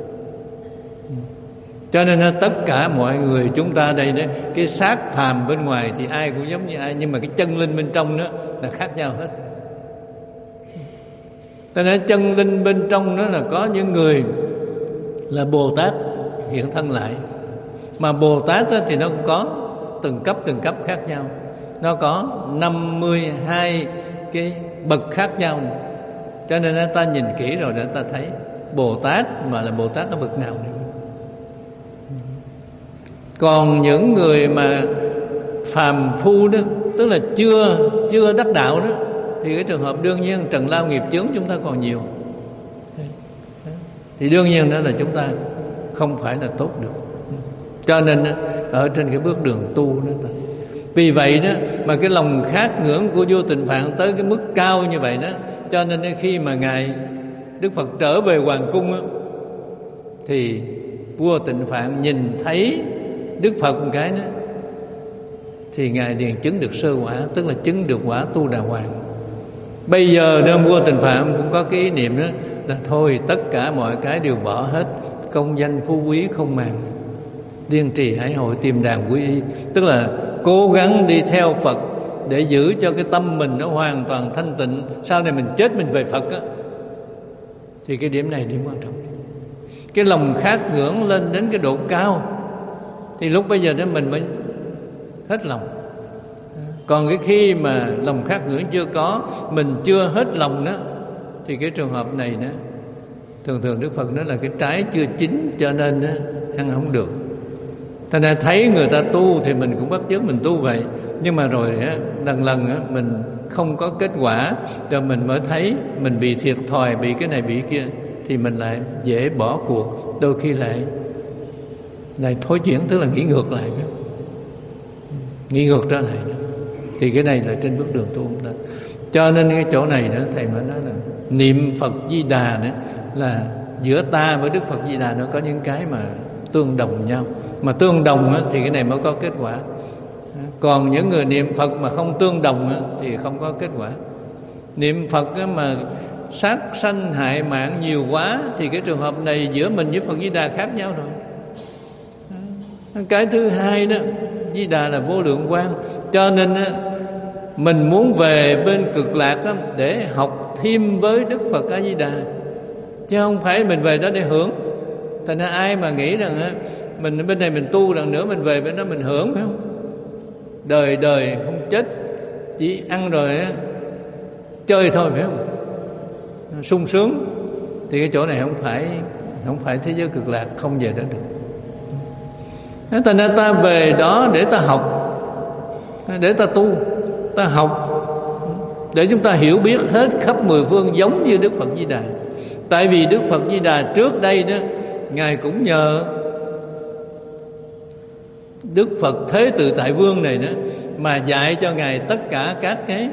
Cho nên tất cả mọi người chúng ta đây đấy, cái xác phàm bên ngoài thì ai cũng giống như ai, nhưng mà cái chân linh bên trong đó là khác nhau hết. Cho nên chân linh bên trong đó là có những người là Bồ Tát hiện thân lại, mà Bồ Tát thì nó cũng có từng cấp từng cấp khác nhau, nó có năm mươi hai cái bậc khác nhau này. Cho nên ta nhìn kỹ rồi để ta thấy Bồ Tát mà là Bồ Tát ở bậc nào này. Còn những người mà phàm phu đó, tức là chưa chưa đắc đạo đó, thì cái trường hợp đương nhiên trần lao nghiệp chướng chúng ta còn nhiều, thì đương nhiên đó là chúng ta không phải là tốt được. Cho nên ở trên cái bước đường tu đó, vì vậy đó mà cái lòng khát ngưỡng của vua Tịnh Phạn tới cái mức cao như vậy đó, cho nên khi mà ngài Đức Phật trở về hoàng cung đó, thì vua Tịnh Phạn nhìn thấy Đức Phật một cái đó, thì ngài liền chứng được sơ quả, tức là chứng được quả Tu Đà Hoàng. Bây giờ đó vua Tịnh Phạn cũng có cái ý niệm đó là thôi tất cả mọi cái đều bỏ hết, công danh phú quý không màng, liên trì hải hội tìm đàn quý y, tức là cố gắng đi theo Phật để giữ cho cái tâm mình nó hoàn toàn thanh tịnh. Sau này mình chết mình về Phật á, thì cái điểm này điểm quan trọng. Cái lòng khát ngưỡng lên đến cái độ cao thì lúc bây giờ đó mình mới hết lòng. Còn cái khi mà lòng khát ngưỡng chưa có, mình chưa hết lòng đó, thì cái trường hợp này đó thường thường Đức Phật nói là cái trái chưa chín, cho nên đó, ăn không được. Thế nên thấy người ta tu thì mình cũng bắt chước mình tu vậy, nhưng mà rồi á, lần lần á, mình không có kết quả, rồi mình mới thấy mình bị thiệt thòi, bị cái này bị kia, thì mình lại dễ bỏ cuộc, đôi khi lại lại thối chuyển, tức là nghĩ ngược lại đó. Nghĩ ngược trở lại đó. Thì cái này là trên bước đường tu chúng ta. Cho nên cái chỗ này đó thầy mới nói là niệm Phật Di Đà nữa, là giữa ta với Đức Phật Di Đà nó có những cái mà tương đồng nhau, mà tương đồng á, thì cái này mới có kết quả. Còn những người niệm Phật mà không tương đồng á, thì không có kết quả. Niệm Phật á, mà sát sanh hại mạng nhiều quá, thì cái trường hợp này giữa mình với Phật Di Đà khác nhau rồi. Cái thứ hai đó, Di Đà là vô lượng quang, cho nên á, mình muốn về bên cực lạc á, để học thêm với Đức Phật A Di Đà, chứ không phải mình về đó để hưởng. Thành ra ai mà nghĩ rằng á, mình bên này mình tu rằng nữa mình về bên đó mình hưởng, phải không? Đời đời không chết, chỉ ăn rồi á, chơi thôi, phải không? Sung sướng. Thì cái chỗ này không phải không phải thế giới cực lạc, không về đó được. Thành ra ta về đó để ta học, để ta tu, ta học, để chúng ta hiểu biết hết khắp mười phương giống như Đức Phật Di Đà. Tại vì Đức Phật Di Đà trước đây đó, ngài cũng nhờ Đức Phật Thế Tự Tại Vương này đó mà dạy cho ngài tất cả các cái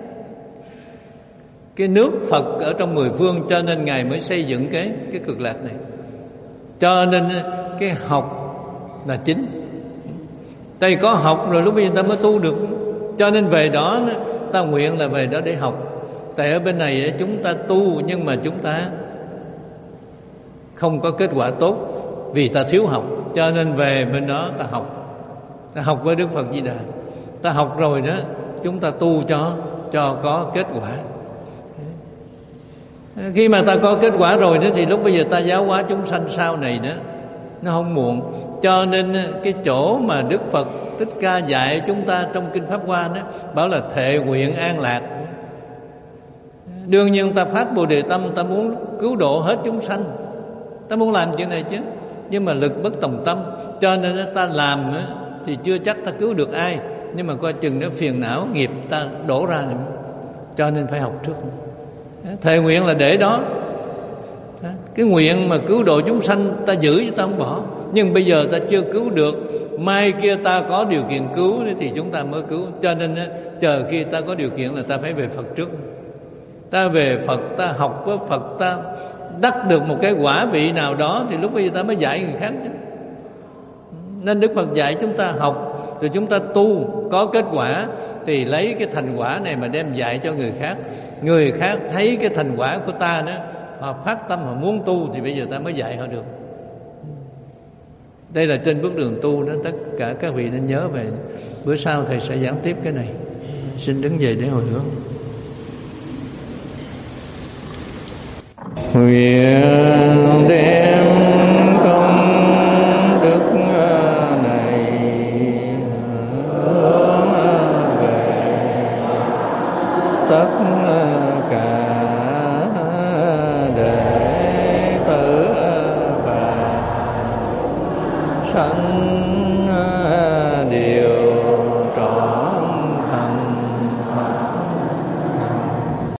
cái nước Phật ở trong mười phương, cho nên ngài mới xây dựng cái cái cực lạc này. Cho nên cái học là chính. Tại có học rồi lúc bây giờ ta mới tu được. Cho nên về đó ta nguyện là về đó để học. Tại ở bên này chúng ta tu, nhưng mà chúng ta không có kết quả tốt vì ta thiếu học. Cho nên về bên đó ta học, ta học với Đức Phật Di Đà. Ta học rồi đó, chúng ta tu cho cho có kết quả. Khi mà ta có kết quả rồi đó, thì lúc bây giờ ta giáo hóa chúng sanh sau này đó, nó không muộn. Cho nên cái chỗ mà Đức Phật Thích Ca dạy chúng ta trong Kinh Pháp Hoa đó, bảo là thệ nguyện an lạc. Đương nhiên ta phát Bồ Đề tâm, ta muốn cứu độ hết chúng sanh, ta muốn làm chuyện này chứ, nhưng mà lực bất tòng tâm. Cho nên ta làm thì chưa chắc ta cứu được ai, nhưng mà coi chừng nó phiền não nghiệp ta đổ ra nữa. Cho nên phải học trước. Thệ nguyện là để đó. Cái nguyện mà cứu độ chúng sanh ta giữ chứ ta không bỏ. Nhưng bây giờ ta chưa cứu được, mai kia ta có điều kiện cứu thì chúng ta mới cứu. Cho nên chờ khi ta có điều kiện là ta phải về Phật trước. Ta về Phật, ta học với Phật, ta đắc được một cái quả vị nào đó thì lúc bây giờ ta mới dạy người khác chứ. Nên Đức Phật dạy chúng ta học, rồi chúng ta tu, có kết quả thì lấy cái thành quả này mà đem dạy cho người khác. Người khác thấy cái thành quả của ta đó, họ phát tâm, họ muốn tu thì bây giờ ta mới dạy họ được. Đây là trên bước đường tu đó, tất cả các vị nên nhớ về. Bữa sau thầy sẽ giảng tiếp cái này. Xin đứng dậy để hồi hướng. Nguyện đem công đức này hướng về tất